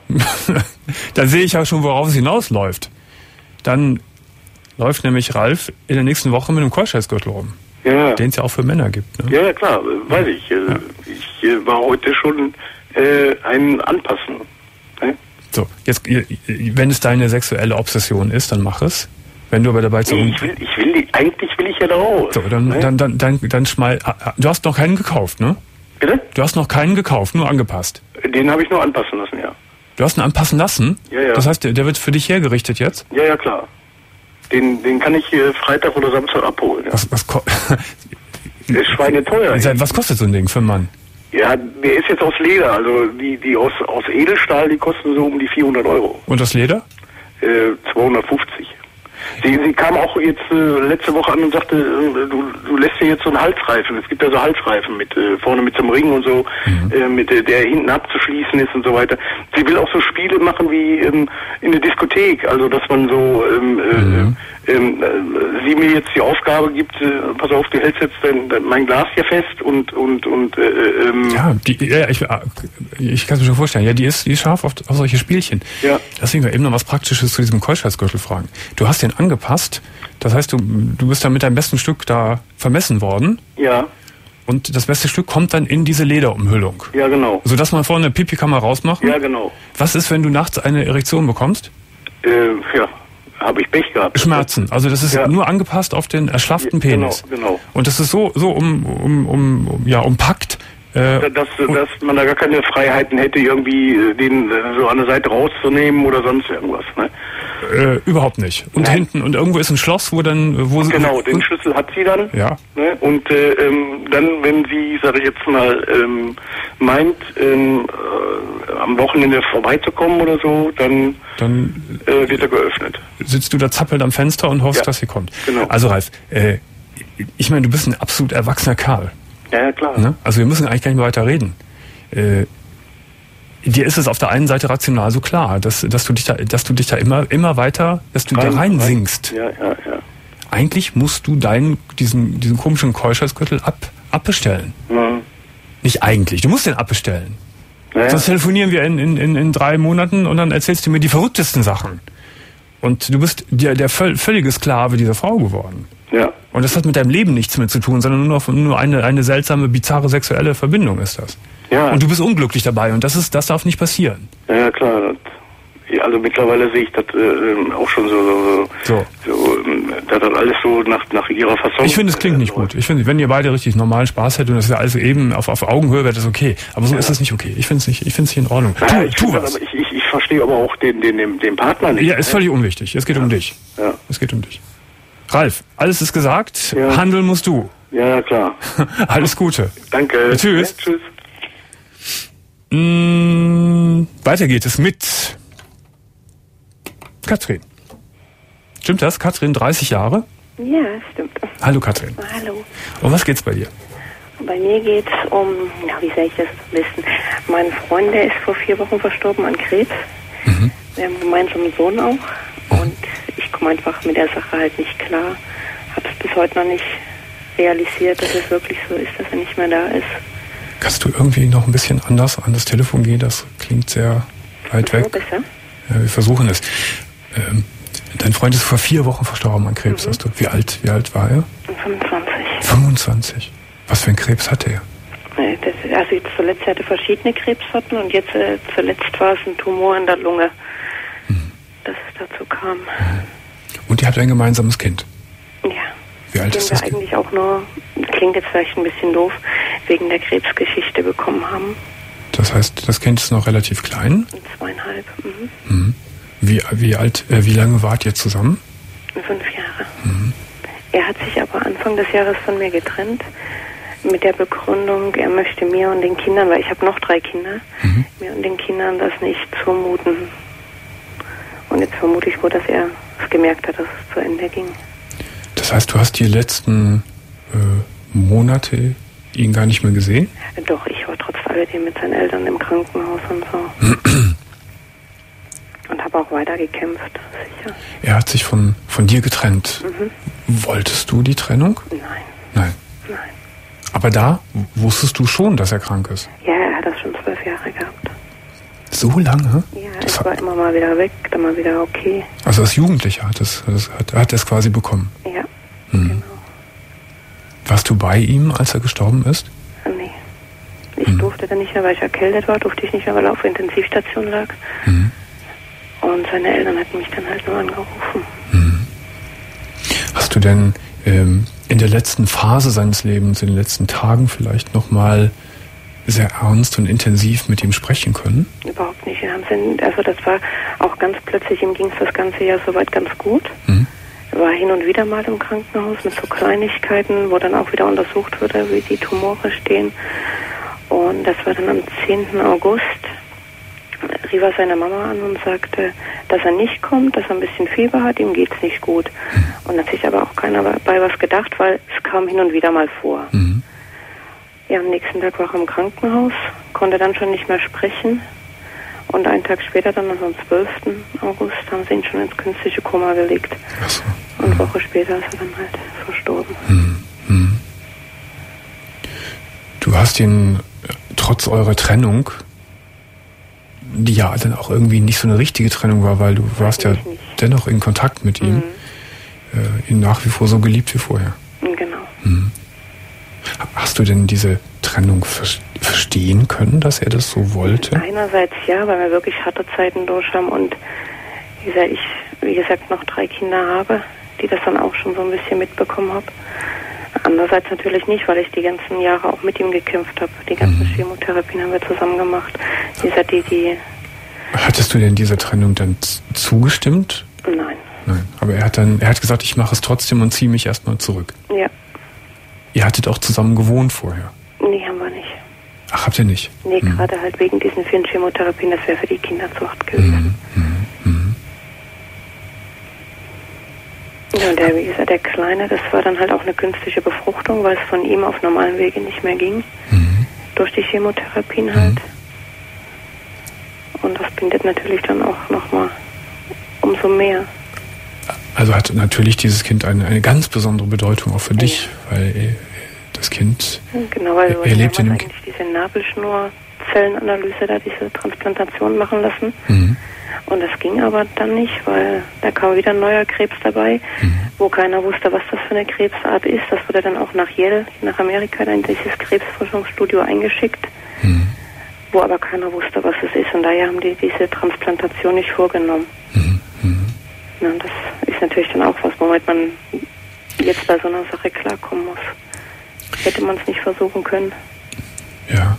Da sehe ich ja schon, worauf es hinausläuft. Dann läuft nämlich Ralf in der nächsten Woche mit einem Keuschheitsgürtel rum. Ja. Den es ja auch für Männer gibt. Ne? Ja, ja, klar, weiß ich. Ja. Ich äh, war heute schon äh, ein Anpassen. Ne? So, jetzt, wenn es deine sexuelle Obsession ist, dann mach es. Wenn du aber dabei zu... Nee, ich will, ich will, eigentlich will ich ja da raus. So, dann, ne? dann, dann, dann, dann schmal... Du hast noch keinen gekauft, ne? Bitte? Du hast noch keinen gekauft, nur angepasst. Den habe ich nur anpassen lassen, ja. Du hast ihn anpassen lassen? Ja, ja. Das heißt, der, der wird für dich hergerichtet jetzt? Ja, ja, klar. Den, den kann ich äh, Freitag oder Samstag abholen. Ja. Was, was, ko- Der ist schweineteuer. was kostet so ein Ding für einen Mann? Ja, der ist jetzt aus Leder. Also die, die aus, aus Edelstahl, die kosten so um die vierhundert Euro. Und das Leder? Äh, zweihundertfufzig. Sie, sie kam auch jetzt äh, letzte Woche an und sagte, äh, du, du lässt dir jetzt so einen Halsreifen. Es gibt ja so Halsreifen mit äh, vorne mit so einem Ring und so, mhm. äh, mit äh, der hinten abzuschließen ist und so weiter. Sie will auch so Spiele machen wie ähm, in der Diskothek, also dass man so ähm, mhm. äh, ähm, äh, sie mir jetzt die Aufgabe gibt, äh, pass auf, du hältst jetzt dein, dein, mein Glas hier fest und und und äh, ähm, ja, die, ja, ich, ich kann es mir schon vorstellen. Ja, die ist, die ist scharf auf, auf solche Spielchen. Ja. Deswegen eben noch was Praktisches zu diesem Keuschheitsgürtel fragen. Du hast den angepasst, das heißt, du, du bist dann mit deinem besten Stück da vermessen worden. Ja. Und das beste Stück kommt dann in diese Lederumhüllung. Ja, genau. Sodass man vorne eine Pipi-Kammer rausmachen. Ja, genau. Was ist, wenn du nachts eine Erektion bekommst? Äh, ja, habe ich Pech gehabt. Schmerzen. Also das ist ja nur angepasst auf den erschlafften ja, Penis. Genau, genau. Und das ist so, so um, um, um, um ja, umpackt. Äh, dass, dass man da gar keine Freiheiten hätte, irgendwie den so an der Seite rauszunehmen oder sonst irgendwas, ne? Äh, überhaupt nicht. Und Nein. hinten, und irgendwo ist ein Schloss, wo dann, wo sie... Genau, den Schlüssel hat sie dann. Ja. Ne? Und äh, ähm, dann, wenn sie, sage ich jetzt mal, ähm, meint, ähm, äh, am Wochenende vorbeizukommen oder so, dann, dann äh, wird er geöffnet. Sitzt du da zappelnd am Fenster und hoffst, ja. dass sie kommt. Genau. Also Ralf, äh, ich meine, du bist ein absolut erwachsener Kerl. Ja, ja, klar. Ne? Also wir müssen eigentlich gar nicht mehr weiter reden. Äh, dir ist es auf der einen Seite rational so klar, dass, dass du dich da, dass du dich da immer, immer weiter, dass du rein, da rein sinkst. Ja, ja, ja. Eigentlich musst du deinen, diesen, diesen komischen Keuschheitsgürtel ab, abbestellen. Mhm. Nicht eigentlich, du musst den abbestellen. Ja, ja. Sonst telefonieren wir in, in, in, in drei Monaten und dann erzählst du mir die verrücktesten Sachen. Und du bist der, der völ, völlige Sklave dieser Frau geworden. Ja. Und das hat mit deinem Leben nichts mehr zu tun, sondern nur, noch, nur eine, eine seltsame, bizarre sexuelle Verbindung ist das. Ja. Und du bist unglücklich dabei und das ist, das darf nicht passieren. Ja, ja klar. Das, also mittlerweile sehe ich das äh, auch schon so, so, so. so dass das alles so nach, nach ihrer Fassung. Ich finde, es klingt nicht gut. Ich finde, wenn ihr beide richtig normalen Spaß hättet und das ist ja also eben auf, auf Augenhöhe, wäre das okay. Aber so ja. ist es nicht okay. Ich finde es nicht, ich finde es nicht in Ordnung. Naja, tu, ich tu was. Das, aber ich, ich, ich verstehe aber auch den, den, den, den Partner nicht. Ja, ist völlig unwichtig. Es geht ja. um dich. Ja. Es geht um dich. Ralf, alles ist gesagt. Ja. Handeln musst du. Ja, ja, klar. Alles Gute. Danke. Ja, tschüss. Ja, tschüss. Mm, weiter geht es mit Katrin. Stimmt das? Katrin, dreißig Jahre? Ja, stimmt. Hallo Katrin. Hallo. Um was geht's bei dir? Bei mir geht's um, ja, wie soll ich das wissen? Mein Freund, der ist vor vier Wochen verstorben an Krebs. Mhm. Wir haben einen gemeinsamen Sohn auch. Mhm. Und ich komme einfach mit der Sache halt nicht klar. Habe es bis heute noch nicht realisiert, dass es wirklich so ist, dass er nicht mehr da ist. Kannst du irgendwie noch ein bisschen anders an das Telefon gehen? Das klingt sehr weit weg. So besser? Ja, wir versuchen es. Ähm, dein Freund ist vor vier Wochen verstorben an Krebs, mhm. hast du. Wie alt, wie alt war er? fünfundzwanzig. fünfundzwanzig. Was für einen Krebs hatte er? Das, also zuletzt hatte er verschiedene Krebssorten und jetzt äh, zuletzt war es ein Tumor in der Lunge, mhm. dass es dazu kam. Mhm. Und ihr habt ein gemeinsames Kind? Ja. Wie alt ist das wir eigentlich auch nur, klingt jetzt vielleicht ein bisschen doof, wegen der Krebsgeschichte bekommen haben. Das heißt, das Kind ist noch relativ klein? Zweieinhalb. Mhm. Mhm. Wie, wie alt, äh, wie lange wart ihr zusammen? Fünf Jahre. Mhm. Er hat sich aber Anfang des Jahres von mir getrennt, mit der Begründung, er möchte mir und den Kindern, weil ich habe noch drei Kinder, mhm. mir und den Kindern das nicht zumuten. Und jetzt vermute ich wohl, dass er es gemerkt hat, dass es zu Ende ging. Das heißt, du hast die letzten äh, Monate ihn gar nicht mehr gesehen? Doch, ich war trotz alledem mit seinen Eltern im Krankenhaus und so. Und habe auch weiter gekämpft, sicher. Er hat sich von, von dir getrennt. Mhm. Wolltest du die Trennung? Nein. Nein. Nein. Aber da wusstest du schon, dass er krank ist? Ja, er hat das schon zwölf Jahre gehabt. So lange? Ja, es war immer mal wieder weg, dann mal wieder okay. Also als Jugendlicher hat es, hat, hat er es quasi bekommen? Ja, hm. genau. Warst du bei ihm, als er gestorben ist? Nee. Ich hm. durfte dann nicht mehr, weil ich erkältet war, durfte ich nicht mehr, weil er auf der Intensivstation lag. Hm. Und seine Eltern hatten mich dann halt nur angerufen. Hm. du denn ähm, in der letzten Phase seines Lebens, in den letzten Tagen vielleicht nochmal sehr ernst und intensiv mit ihm sprechen können? Überhaupt nicht. Wir haben sind, also das war auch ganz plötzlich, ihm ging es das ganze Jahr soweit ganz gut. Mhm. Er war hin und wieder mal im Krankenhaus mit so Kleinigkeiten, wo dann auch wieder untersucht wurde, wie die Tumore stehen. Und das war dann am zehnten August. Rief er seine Mama an und sagte, dass er nicht kommt, dass er ein bisschen Fieber hat, ihm geht's nicht gut. Und hat sich aber auch keiner bei was gedacht, weil es kam hin und wieder mal vor. Mhm. Ja, am nächsten Tag war er im Krankenhaus, konnte dann schon nicht mehr sprechen. Und einen Tag später, dann also am zwölften August, haben sie ihn schon ins künstliche Koma gelegt. Ach so. Und eine Woche später ist er dann halt verstorben. Mhm. Mhm. Du hast ihn trotz eurer Trennung, die ja dann auch irgendwie nicht so eine richtige Trennung war, weil du warst ja dennoch in Kontakt mit ihm, mhm. äh, ihn nach wie vor so geliebt wie vorher. Genau. Mhm. Hast du denn diese Trennung ver- verstehen können, dass er das so wollte? Einerseits ja, weil wir wirklich harte Zeiten durch haben und wie gesagt, ich, wie gesagt, noch drei Kinder habe, die das dann auch schon so ein bisschen mitbekommen habe. Andererseits natürlich nicht, weil ich die ganzen Jahre auch mit ihm gekämpft habe. Die ganzen mhm. Chemotherapien haben wir zusammen gemacht. Wie gesagt, die, die Hattest du denn dieser Trennung dann z- zugestimmt? Nein. Nein. Aber er hat dann, er hat gesagt, ich mache es trotzdem und ziehe mich erstmal zurück. Ja. Ihr hattet auch zusammen gewohnt vorher? Nee, haben wir nicht. Ach, habt ihr nicht? Nee, mhm. gerade halt wegen diesen vielen Chemotherapien, das wäre für die Kinder zu hart gewesen. Mhm. Mhm. Ja, und der, wie gesagt, der Kleine, das war dann halt auch eine künstliche Befruchtung, weil es von ihm auf normalen Wege nicht mehr ging. Mhm. Durch die Chemotherapien halt. Mhm. Und das bindet natürlich dann auch nochmal umso mehr. Also hat natürlich dieses Kind eine, eine ganz besondere Bedeutung auch für ja. dich, weil das Kind genau, weil er, er lebt in dem eigentlich diese Nabelschnurzellenanalyse da, diese Transplantation machen lassen. Mhm. Und das ging aber dann nicht, weil da kam wieder ein neuer Krebs dabei, mhm. wo keiner wusste, was das für eine Krebsart ist. Das wurde dann auch nach Yale, nach Amerika, in dieses Krebsforschungsstudio eingeschickt, mhm. wo aber keiner wusste, was es ist. Und daher haben die diese Transplantation nicht vorgenommen. Mhm. Mhm. Ja, und das ist natürlich dann auch was, womit man jetzt bei so einer Sache klarkommen muss. Hätte man es nicht versuchen können. Ja.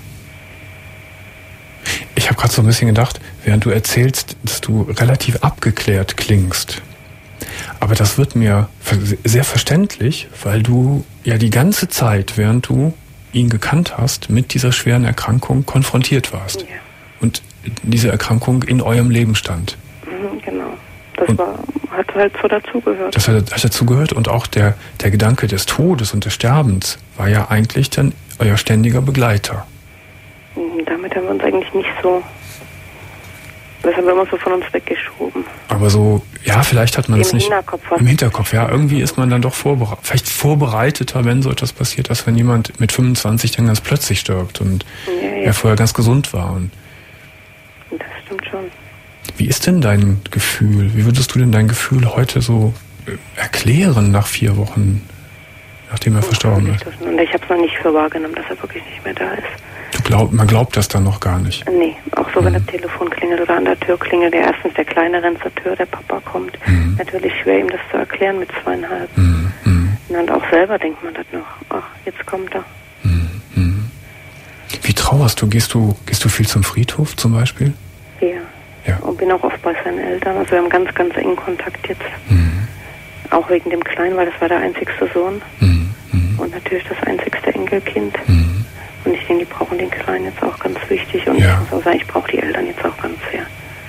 Ich habe gerade so ein bisschen gedacht, während du erzählst, dass du relativ abgeklärt klingst. Aber das wird mir sehr verständlich, weil du ja die ganze Zeit, während du ihn gekannt hast, mit dieser schweren Erkrankung konfrontiert warst. Ja. Und diese Erkrankung in eurem Leben stand. Mhm, genau. Das war, hat halt so dazugehört. Das hat, hat dazugehört und auch der, der Gedanke des Todes und des Sterbens war ja eigentlich dann euer ständiger Begleiter. Damit haben wir uns eigentlich nicht so, das haben wir immer so von uns weggeschoben. Aber so, ja, vielleicht hat man es nicht Hinterkopf im Hinterkopf. Ja, irgendwie ist man dann doch vorbereitet, vielleicht vorbereiteter, wenn so etwas passiert, als wenn jemand mit fünfundzwanzig dann ganz plötzlich stirbt und ja, ja. er vorher ganz gesund war. Und das stimmt schon. Wie ist denn dein Gefühl? Wie würdest du denn dein Gefühl heute so erklären nach vier Wochen, nachdem er verstorben ist? Und ich habe es noch nicht für wahrgenommen, dass er wirklich nicht mehr da ist. Du glaub, man glaubt das dann noch gar nicht? Nee, auch so, mhm. wenn das Telefon klingelt oder an der Tür klingelt, der erstens der Kleine rennt zur Tür, der Papa kommt. Mhm. Natürlich schwer, ihm das zu erklären mit zweieinhalb. Mhm. Mhm. Und auch selber denkt man das noch, ach, jetzt kommt er. Mhm. Wie trauerst du? Gehst du, gehst du viel zum Friedhof zum Beispiel? Ja. Ja. Und bin auch oft bei seinen Eltern. Also wir haben ganz, ganz engen Kontakt jetzt. Mhm. Auch wegen dem Kleinen, weil das war der einzigste Sohn. Mhm. Und natürlich das einzigste Enkelkind. Mhm. Und ich denke, die brauchen den Kleinen jetzt auch ganz wichtig. Und ja. ich muss auch sagen, ich brauche die Eltern jetzt auch ganz sehr.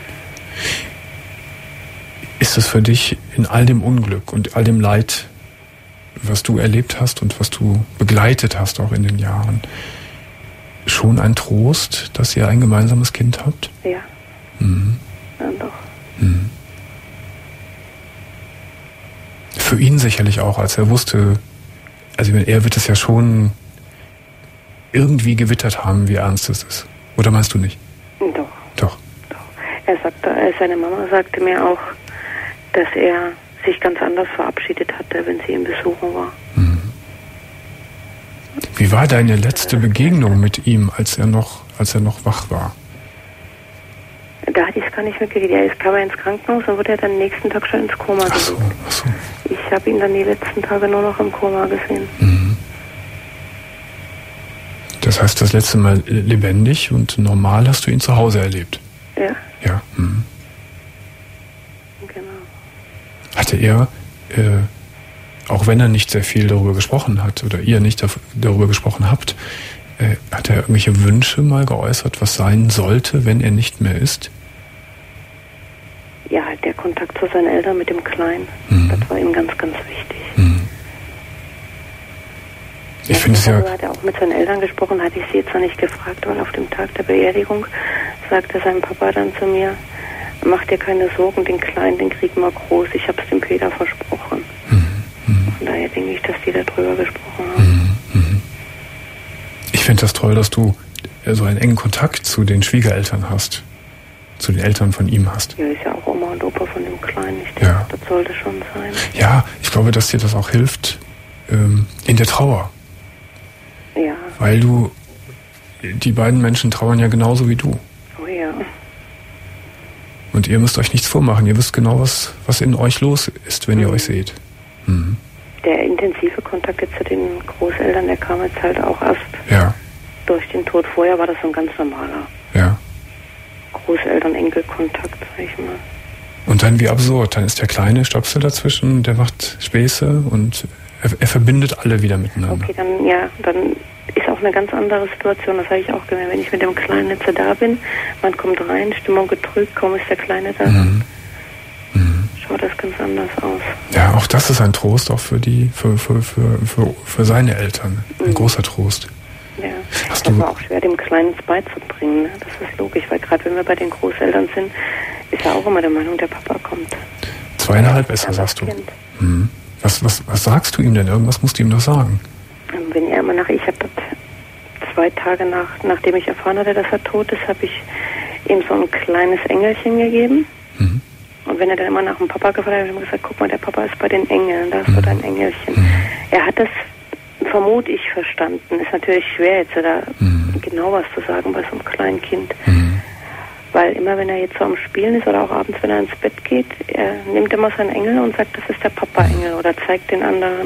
Ist es für dich in all dem Unglück und all dem Leid, was du erlebt hast und was du begleitet hast auch in den Jahren, schon ein Trost, dass ihr ein gemeinsames Kind habt? Ja. Mhm. Ja, doch. Mhm. Für ihn sicherlich auch, als er wusste, also er wird es ja schon irgendwie gewittert haben, wie ernst es ist. Oder meinst du nicht? Doch. Doch. Doch. Er sagte, seine Mama sagte mir auch, dass er sich ganz anders verabschiedet hatte, wenn sie ihn besuchen war. Mhm. Wie war deine letzte Begegnung mit ihm, als er noch, als er noch wach war? Da hatte ich es gar nicht mitgekriegt. Er kam ins Krankenhaus und wurde er dann am nächsten Tag schon ins Koma ach so, gelegt. ach so. Ich habe ihn dann die letzten Tage nur noch im Koma gesehen. Mhm. Das heißt, das letzte Mal lebendig und normal hast du ihn zu Hause erlebt? Ja. Ja. Mhm. Genau. Hatte er, äh, auch wenn er nicht sehr viel darüber gesprochen hat oder ihr nicht darüber gesprochen habt, äh, hat er irgendwelche Wünsche mal geäußert, was sein sollte, wenn er nicht mehr ist? Ja, halt der Kontakt zu seinen Eltern mit dem Kleinen, mhm. das war ihm ganz, ganz wichtig. Mhm. Ich finde es ja... Er hat auch mit seinen Eltern gesprochen, hatte ich sie jetzt noch nicht gefragt, weil auf dem Tag der Beerdigung sagte sein Papa dann zu mir, mach dir keine Sorgen, den Kleinen, den kriegen wir groß, ich habe es dem Peter versprochen. Mhm. Mhm. Von daher denke ich, dass die darüber gesprochen haben. Mhm. Mhm. Ich finde das toll, dass du so einen engen Kontakt zu den Schwiegereltern hast, zu den Eltern von ihm hast. Ja, ist ja auch Oma und Opa von dem Kleinen, ich denke, ja. das sollte schon sein. Ja, ich glaube, dass dir das auch hilft ähm, in der Trauer. Ja. Weil du, die beiden Menschen trauern ja genauso wie du. Oh ja. Und ihr müsst euch nichts vormachen. Ihr wisst genau, was, was in euch los ist, wenn mhm. ihr euch seht. Mhm. Der intensive Kontakt jetzt zu den Großeltern, der kam jetzt halt auch erst ja. durch den Tod. Vorher war das so ein ganz normaler ja. Großeltern-Enkel-Kontakt, sag ich mal. Und dann wie absurd. Dann ist der kleine Stöpsel dazwischen, der macht Späße und er, er verbindet alle wieder miteinander. Okay, dann ja, dann ist auch eine ganz andere Situation. Das habe ich auch gemerkt. Wenn ich mit dem Kleinen jetzt da bin, man kommt rein, Stimmung getrübt, kaum ist der Kleine da. Mhm. Mhm. Schaut das ganz anders aus. Ja, auch das ist ein Trost, auch für die, für, für, für, für, für seine Eltern. Ein mhm. großer Trost. Ja, Hast das du war auch schwer, dem Kleinen beizubringen. Ne? Das ist logisch, weil gerade wenn wir bei den Großeltern sind, ist er auch immer der Meinung, der Papa kommt. Zweieinhalb ist er, sagst du. Mhm. Was, was, was sagst du ihm denn? Irgendwas musst du ihm doch sagen. Wenn er immer nach, ich habe zwei Tage nach, nachdem ich erfahren hatte, dass er tot ist, habe ich ihm so ein kleines Engelchen gegeben. Mhm. Und wenn er dann immer nach dem Papa gefragt hat, habe ich ihm gesagt, guck mal, der Papa ist bei den Engeln, da hast mhm. du dein Engelchen. Mhm. Er hat das, vermute ich, verstanden. Ist natürlich schwer, jetzt da mhm. genau was zu sagen bei so einem kleinen Kind. Mhm. Weil immer, wenn er jetzt so am Spielen ist oder auch abends, wenn er ins Bett geht, er nimmt immer seinen Engel und sagt, das ist der Papa-Engel oder zeigt den anderen.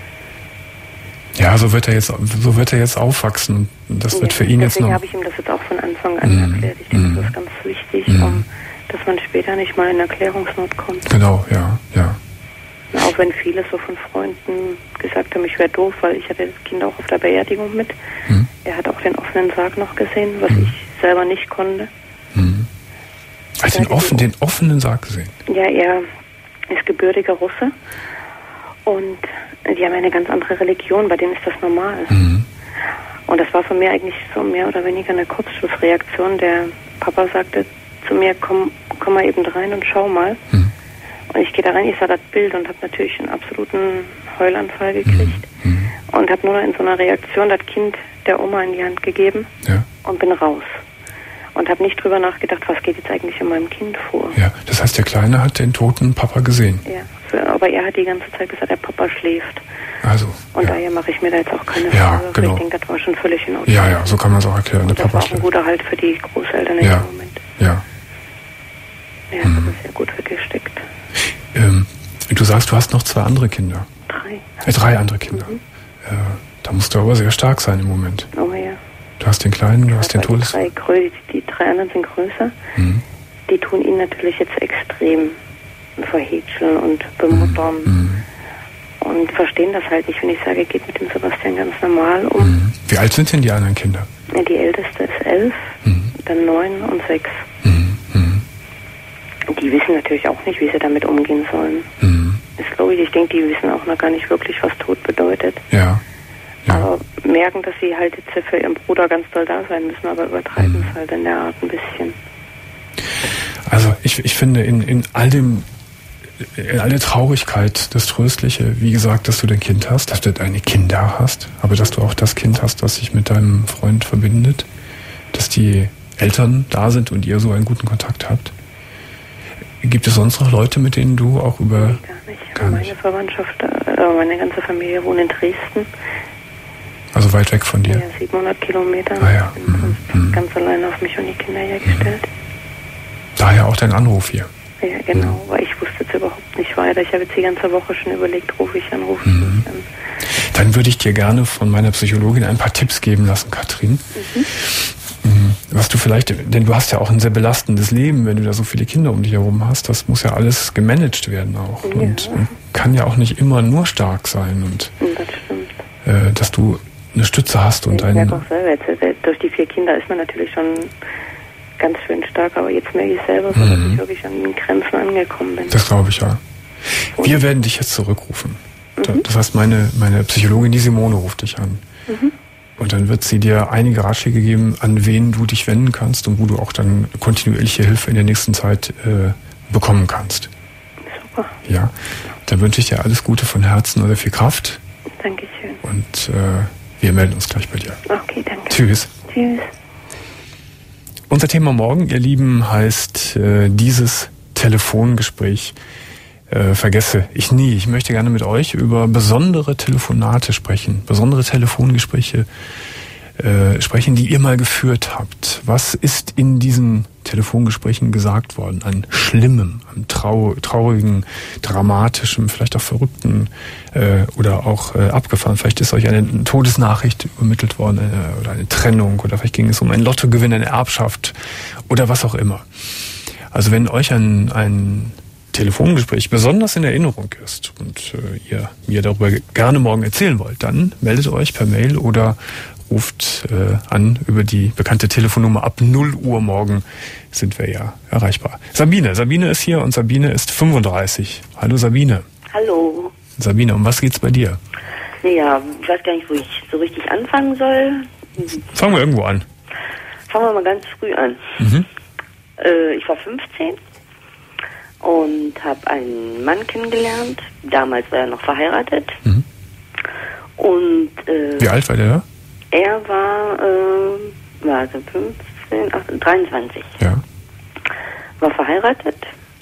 Ja, so wird er jetzt, so wird er jetzt aufwachsen. Das wird ja, für ihn jetzt noch... Deswegen habe ich ihm das jetzt auch von Anfang an mm, erklärt. Ich denke, mm, das ist ganz wichtig, mm. um, dass man später nicht mal in Erklärungsnot kommt. Genau, ja, ja. Und auch wenn viele so von Freunden gesagt haben, ich wäre doof, weil ich hatte das Kind auch auf der Beerdigung mit. Mm. Er hat auch den offenen Sarg noch gesehen, was mm. ich selber nicht konnte. Mm. Hast du den, offen, den offenen Sarg gesehen? Ja, er ist gebürtiger Russe. Und die haben eine ganz andere Religion, bei denen ist das normal. Mhm. Und das war für mich eigentlich so mehr oder weniger eine Kurzschlussreaktion. Der Papa sagte zu mir, komm, komm mal eben rein und schau mal. Mhm. Und ich gehe da rein, ich sah das Bild und habe natürlich einen absoluten Heulanfall gekriegt. Mhm. Und habe nur noch in so einer Reaktion das Kind der Oma in die Hand gegeben ja. und bin raus. Und habe nicht drüber nachgedacht, was geht jetzt eigentlich in meinem Kind vor. Ja, das heißt, der Kleine hat den toten Papa gesehen. Ja, für, aber er hat die ganze Zeit gesagt, der Papa schläft. Also. Und ja. daher mache ich mir da jetzt auch keine ja, Frage. genau. Ich denke, das war schon völlig in Ordnung. Ja, ja, so kann man es auch erklären. Und der das Papa war auch ein guter Halt für die Großeltern in ja. dem Moment. Ja. Ja, mhm. das ist sehr gut weggesteckt. Ähm, du sagst, du hast noch zwei andere Kinder. Drei. Äh, drei andere Kinder. Mhm. Äh, da musst du aber sehr stark sein im Moment. Oh ja. Du hast den Kleinen, du hast den Todes... Die drei, die drei anderen sind größer. Mhm. Die tun ihn natürlich jetzt extrem verhätscheln und bemuttern. Mhm. Und verstehen das halt nicht, wenn ich sage, geht mit dem Sebastian ganz normal um. Mhm. Wie alt sind denn die anderen Kinder? Die älteste ist elf, mhm. dann neun und sechs. Mhm. Mhm. Die wissen natürlich auch nicht, wie sie damit umgehen sollen. Mhm. Ist logisch, ich denke, die wissen auch noch gar nicht wirklich, was Tod bedeutet. Ja. Ja. Aber merken, dass sie halt jetzt für ihren Bruder ganz doll da sein müssen, aber übertreiben mhm. es halt in der Art ein bisschen. Also ich, ich finde in, in all dem, in all der Traurigkeit, das Tröstliche, wie gesagt, dass du dein Kind hast, dass du deine Kinder hast, aber dass du auch das Kind hast, das sich mit deinem Freund verbindet, dass die Eltern da sind und ihr so einen guten Kontakt habt. Gibt es sonst noch Leute, mit denen du auch über... Nee, gar nicht. Gar meine nicht. Verwandtschaft, äh, meine ganze Familie wohnt in Dresden. Also weit weg von dir? Ja, siebenhundert Kilometer. Ah, ja. Ich bin mhm. ganz alleine auf mich und die Kinder hergestellt. Daher auch dein Anruf hier. Ja, genau, mhm. weil ich wusste jetzt überhaupt nicht, war weiter. Ich habe jetzt die ganze Woche schon überlegt, rufe ich an, rufe ich mhm. nicht an. Dann würde ich dir gerne von meiner Psychologin ein paar Tipps geben lassen, Katrin. Mhm. Was du vielleicht, denn du hast ja auch ein sehr belastendes Leben, wenn du da so viele Kinder um dich herum hast. Das muss ja alles gemanagt werden auch. Ja. Und, und kann ja auch nicht immer nur stark sein. Und Das stimmt. äh, dass du eine Stütze hast und ich einen... merke auch selber, jetzt, durch die vier Kinder ist man natürlich schon ganz schön stark, aber jetzt merke ich selber, so, dass Mhm. ich wirklich an den Grenzen angekommen bin. Das glaube ich ja. Wir werden dich jetzt zurückrufen. Mhm. Das heißt, meine, meine Psychologin, die Simone, ruft dich an. Mhm. Und dann wird sie dir einige Ratschläge geben, an wen du dich wenden kannst und wo du auch dann kontinuierliche Hilfe in der nächsten Zeit äh, bekommen kannst. Super. Ja, dann wünsche ich dir alles Gute von Herzen oder viel Kraft. Dankeschön. Und äh, wir melden uns gleich bei dir. Okay, danke. Tschüss. Tschüss. Unser Thema morgen, ihr Lieben, heißt äh, dieses Telefongespräch. Äh, vergesse ich nie. Ich möchte gerne mit euch über besondere Telefonate sprechen, besondere Telefongespräche äh, sprechen, die ihr mal geführt habt. Was ist in diesen Telefongesprächen gesagt worden? An Schlimmem, an trau traurigen, dramatischem, vielleicht auch verrückten äh, oder auch äh, abgefahren. Vielleicht ist euch eine Todesnachricht übermittelt worden äh, oder eine Trennung oder vielleicht ging es um einen Lottogewinn, eine Erbschaft oder was auch immer. Also wenn euch ein, ein Telefongespräch besonders in Erinnerung ist und äh, ihr mir darüber gerne morgen erzählen wollt, dann meldet euch per Mail oder ruft äh, an über die bekannte Telefonnummer. Ab null Uhr morgen sind wir ja erreichbar. Sabine, Sabine ist hier und Sabine ist fünfunddreißig. Hallo Sabine. Hallo. Sabine, um was geht's bei dir? Ja, ich weiß gar nicht, wo ich so richtig anfangen soll. Fangen wir irgendwo an. Fangen wir mal ganz früh an. Mhm. Äh, ich war fünfzehn und habe einen Mann kennengelernt. Damals war er noch verheiratet. Mhm. Und äh, Wie alt war der da? er war, äh, warte, fünfzehn, achtzehn, dreiundzwanzig. Ja. War verheiratet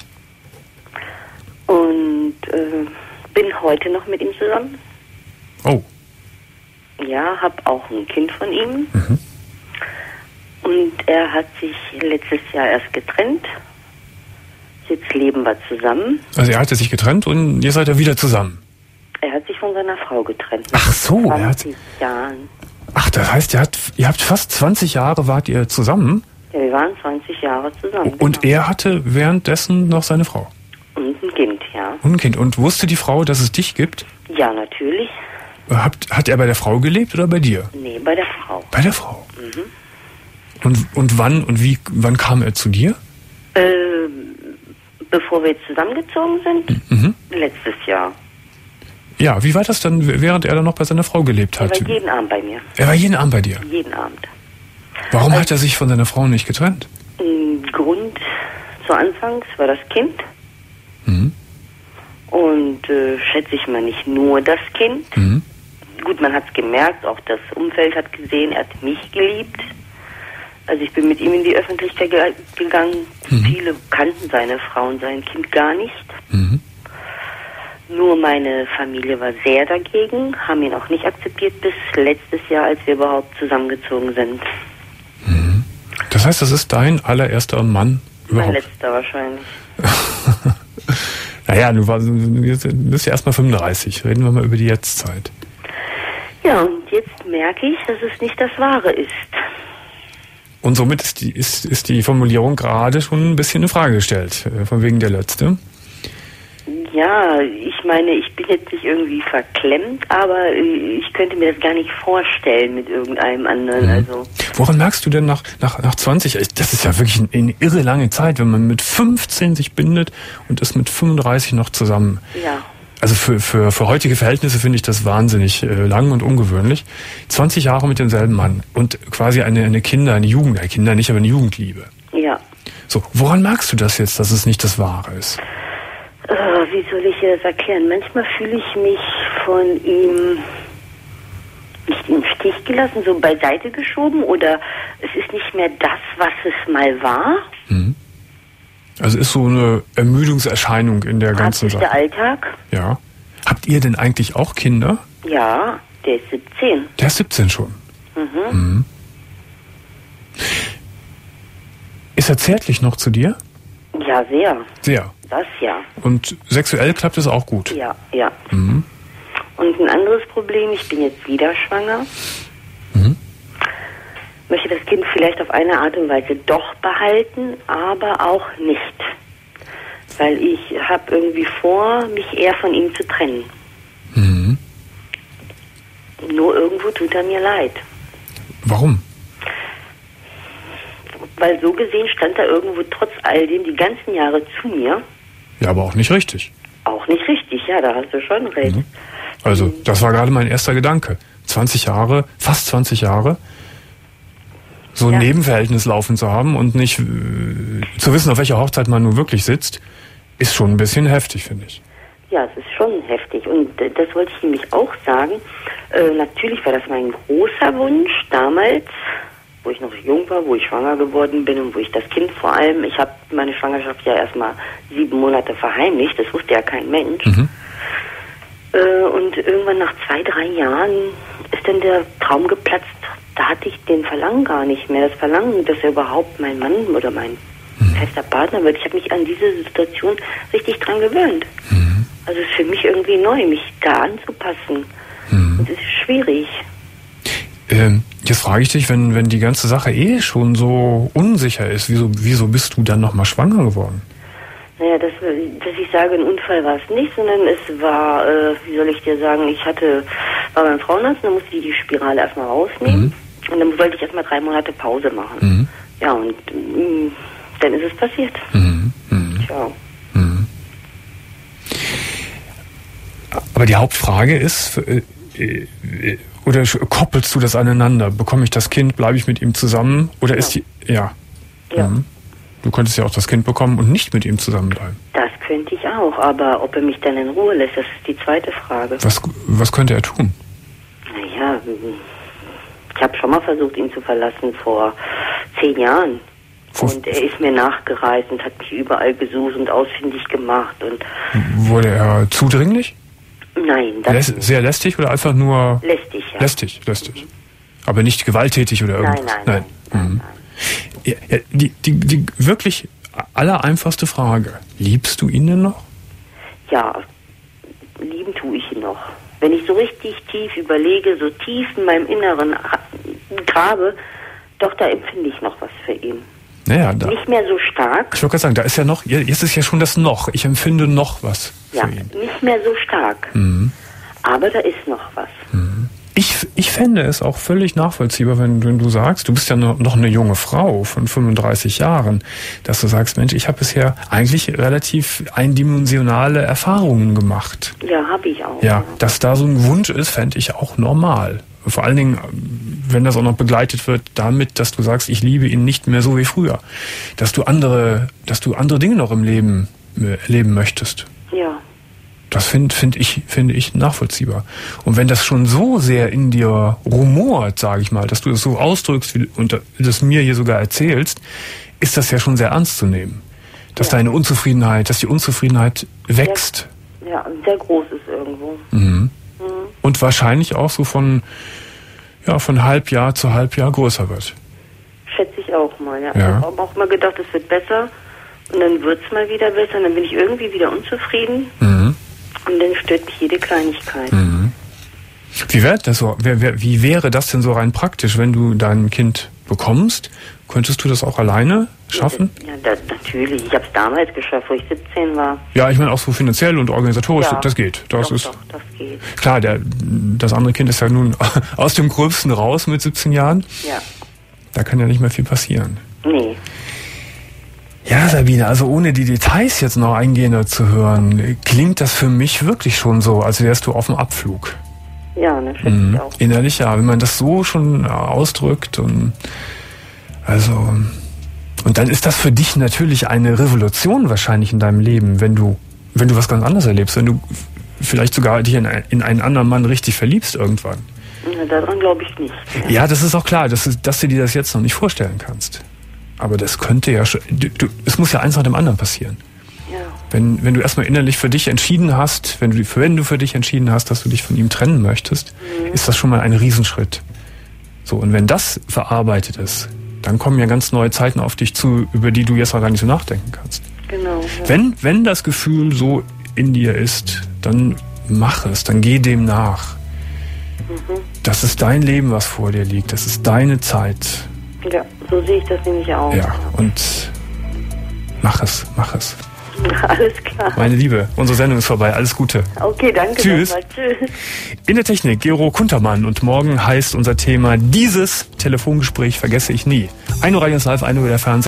und äh, bin heute noch mit ihm zusammen. Oh. Ja, habe auch ein Kind von ihm. Mhm. Und er hat sich letztes Jahr erst getrennt. Jetzt leben wir zusammen. Also er hatte sich getrennt und ihr seid ja wieder zusammen. Er hat sich von seiner Frau getrennt. Ach so, Nach er hat... zwanzig Jahren. Ach, das heißt, ihr habt, ihr habt fast zwanzig Jahre wart ihr zusammen Ja, wir waren zwanzig Jahre zusammen. und genau. er hatte währenddessen noch seine Frau Und ein Kind, ja. und ein Kind. Und wusste die Frau, dass es dich gibt? Ja, natürlich. Habt, hat er bei der Frau gelebt oder bei dir? Nee, bei der Frau. Bei der Frau. Mhm. Und, und wann und wie, wann kam er zu dir? Äh, bevor wir jetzt zusammengezogen sind, Mhm. letztes Jahr. Ja, wie war das dann, während er dann noch bei seiner Frau gelebt Er hat? war jeden Abend bei mir. Er war jeden Abend bei dir. Jeden Abend. Warum hat er sich von seiner Frau nicht getrennt? Ein Grund zu Anfangs war das Kind. Mhm. Und äh, schätze ich mal nicht nur das Kind. Mhm. Gut, man hat es gemerkt, auch das Umfeld hat gesehen, er hat mich geliebt. Also ich bin mit ihm in die Öffentlichkeit ge gegangen. Mhm. Viele kannten seine Frau und sein Kind gar nicht. Mhm. Nur meine Familie war sehr dagegen, haben ihn auch nicht akzeptiert bis letztes Jahr, als wir überhaupt zusammengezogen sind. Mhm. Das heißt, das ist dein allererster Mann überhaupt? Mein letzter wahrscheinlich. Naja, du, war, du bist ja erst mal fünfunddreißig. Reden wir mal über die Jetztzeit. Ja, und jetzt merke ich, dass es nicht das Wahre ist. Und somit ist die, ist, ist die Formulierung gerade schon ein bisschen in Frage gestellt, äh, von wegen der Letzte. Ja, ich meine, ich bin jetzt nicht irgendwie verklemmt, aber äh, ich könnte mir das gar nicht vorstellen mit irgendeinem anderen. Mhm. Also Woran merkst du denn nach, nach, nach zwanzig, das ist ja wirklich eine, eine irre lange Zeit, wenn man mit fünfzehn sich bindet und ist mit fünfunddreißig noch zusammen. ja, Also für, für, für heutige Verhältnisse finde ich das wahnsinnig äh, lang und ungewöhnlich. zwanzig Jahre mit demselben Mann und quasi eine, eine Kinder, eine Jugend, eine Kinder nicht, aber eine Jugendliebe. ja. So, woran merkst du das jetzt, dass es nicht das Wahre ist? Äh, wie soll ich dir das erklären? Manchmal fühle ich mich von ihm nicht im Stich gelassen, so beiseite geschoben oder es ist nicht mehr das, was es mal war. Mhm. Also ist so eine Ermüdungserscheinung in der ganzen Das ist der Sache. Alltag. Ja. Habt ihr denn eigentlich auch Kinder? Ja, der ist siebzehn. Der ist siebzehn schon. Mhm. Mhm. Ist er zärtlich noch zu dir? Ja, sehr. Sehr. Das ja. Und sexuell klappt es auch gut? Ja, ja. Mhm. Und ein anderes Problem, ich bin jetzt wieder schwanger. Mhm. Möchte das Kind vielleicht auf eine Art und Weise doch behalten, aber auch nicht. Weil ich habe irgendwie vor, mich eher von ihm zu trennen. Mhm. Nur irgendwo tut er mir leid. Warum? Weil so gesehen stand er irgendwo trotz all dem die ganzen Jahre zu mir. Ja, aber auch nicht richtig. Auch nicht richtig, ja, da hast du schon recht. Mhm. Also, das war gerade mein erster Gedanke. zwanzig Jahre, fast zwanzig Jahre, so ein ja. Nebenverhältnis laufen zu haben und nicht äh, zu wissen, auf welcher Hochzeit man nun wirklich sitzt, ist schon ein bisschen heftig, finde ich. Ja, es ist schon heftig. Und äh, das wollte ich nämlich auch sagen. Äh, natürlich war das mein großer Wunsch damals, wo ich noch jung war, wo ich schwanger geworden bin und wo ich das Kind vor allem, ich habe meine Schwangerschaft ja erstmal sieben Monate verheimlicht, das wusste ja kein Mensch. Mhm. Äh, und irgendwann nach zwei, drei Jahren ist dann der Traum geplatzt. Da hatte ich den Verlangen gar nicht mehr. Das Verlangen, dass er überhaupt mein Mann oder mein mhm. fester Partner wird. Ich habe mich an diese Situation richtig dran gewöhnt. Mhm. Also es ist für mich irgendwie neu, mich da anzupassen. Mhm. Und es ist schwierig. Ähm, jetzt frage ich dich, wenn, wenn die ganze Sache eh schon so unsicher ist, wieso, wieso bist du dann nochmal schwanger geworden? Naja, das, dass ich sage, ein Unfall war es nicht, sondern es war, äh, wie soll ich dir sagen, ich hatte, war beim Frauenarzt, dann musste ich die Spirale erstmal rausnehmen. Mhm. Und dann wollte ich erstmal drei Monate Pause machen. Mhm. Ja, und mh, dann ist es passiert. Mhm. Mhm. Tja. Mhm. Aber die Hauptfrage ist, äh, äh, oder koppelst du das aneinander? Bekomme ich das Kind, bleibe ich mit ihm zusammen? Oder ja. ist die, ja. Ja. Mhm. Du könntest ja auch das Kind bekommen und nicht mit ihm zusammenbleiben. Das könnte ich auch, aber ob er mich dann in Ruhe lässt, das ist die zweite Frage. Was, was könnte er tun? Naja, ich habe schon mal versucht, ihn zu verlassen vor zehn Jahren. Vor und er ist mir nachgereist und hat mich überall gesucht und ausfindig gemacht. Und wurde er zudringlich? Nein. Das Läs- sehr lästig oder einfach nur... Lästig, ja. Lästig, lästig. Mhm. Aber nicht gewalttätig oder irgendwas? Nein, nein, nein. nein, mhm. nein. Ja, ja, die, die, die wirklich allereinfachste Frage. Liebst du ihn denn noch? Ja, lieben tue ich ihn noch. Wenn ich so richtig tief überlege, so tief in meinem Inneren grabe, doch, da empfinde ich noch was für ihn. Naja, da. Nicht mehr so stark. Ich wollte gerade sagen, da ist ja noch, jetzt ist ja schon das noch. Ich empfinde noch was ja, für ihn. Nicht mehr so stark. Mhm. Aber da ist noch was. Mhm. Ich, ich fände es auch völlig nachvollziehbar, wenn, wenn du sagst, du bist ja noch eine junge Frau von fünfunddreißig Jahren, dass du sagst, Mensch, ich habe bisher eigentlich relativ eindimensionale Erfahrungen gemacht. Ja, habe ich auch. Ja, ja, dass da so ein Wunsch ist, fände ich auch normal. Vor allen Dingen, wenn das auch noch begleitet wird damit, dass du sagst, ich liebe ihn nicht mehr so wie früher. Dass du andere, dass du andere Dinge noch im Leben erleben möchtest. Ja. Das finde find ich, finde ich nachvollziehbar. Und wenn das schon so sehr in dir rumort, sage ich mal, dass du das so ausdrückst wie, und das mir hier sogar erzählst, ist das ja schon sehr ernst zu nehmen. Dass ja. deine Unzufriedenheit, dass die Unzufriedenheit wächst. Ja, ja, sehr groß ist irgendwo. Mhm. Mhm. Und wahrscheinlich auch so von, ja, von Halbjahr zu Halbjahr größer wird. Schätze ich auch mal, ja. ja. Ich habe auch mal gedacht, es wird besser. Und dann wird es mal wieder besser. Und dann bin ich irgendwie wieder unzufrieden. Mhm. Und dann stört mich jede Kleinigkeit. Mhm. Wie wäre das so? Wie wäre das denn so rein praktisch, wenn du dein Kind bekommst? Könntest du das auch alleine schaffen? Ja, das, natürlich. Ich habe es damals geschafft, wo ich siebzehn war. Ja, ich meine auch so finanziell und organisatorisch, ja, das geht. Das doch, ist doch, das geht. Klar, der, das andere Kind ist ja nun aus dem Gröbsten raus mit siebzehn Jahren. Ja. Da kann ja nicht mehr viel passieren. Nee. Ja, Sabine, also ohne die Details jetzt noch eingehender zu hören, klingt das für mich wirklich schon so, als wärst du auf dem Abflug. Ja, ne, schätze mhm. ich auch. Innerlich ja, wenn man das so schon ausdrückt und also und dann ist das für dich natürlich eine Revolution wahrscheinlich in deinem Leben, wenn du wenn du was ganz anderes erlebst, wenn du vielleicht sogar dich in, in einen anderen Mann richtig verliebst irgendwann. Na, daran glaube ich nicht. Ja, das ist auch klar, dass, dass du dir das jetzt noch nicht vorstellen kannst. Aber das könnte ja schon, du, du, es muss ja eins nach dem anderen passieren. Ja. Wenn, wenn du erstmal innerlich für dich entschieden hast, wenn du, wenn du für dich entschieden hast, dass du dich von ihm trennen möchtest, mhm. ist das schon mal ein Riesenschritt. So, und wenn das verarbeitet ist, dann kommen ja ganz neue Zeiten auf dich zu, über die du jetzt auch gar nicht so nachdenken kannst. Wenn, wenn das Gefühl so in dir ist, dann mach es, dann geh dem nach. Mhm. Das ist dein Leben, was vor dir liegt. Das ist deine Zeit. Ja, so sehe ich das nämlich auch. Ja, und mach es, mach es. Alles klar. Meine Liebe, unsere Sendung ist vorbei. Alles Gute. Okay, danke. Tschüss. Tschüss. In der Technik Gero Kuntermann und morgen heißt unser Thema dieses Telefongespräch vergesse ich nie. ein Uhr Radio Live, ein Uhr der Fernsehen.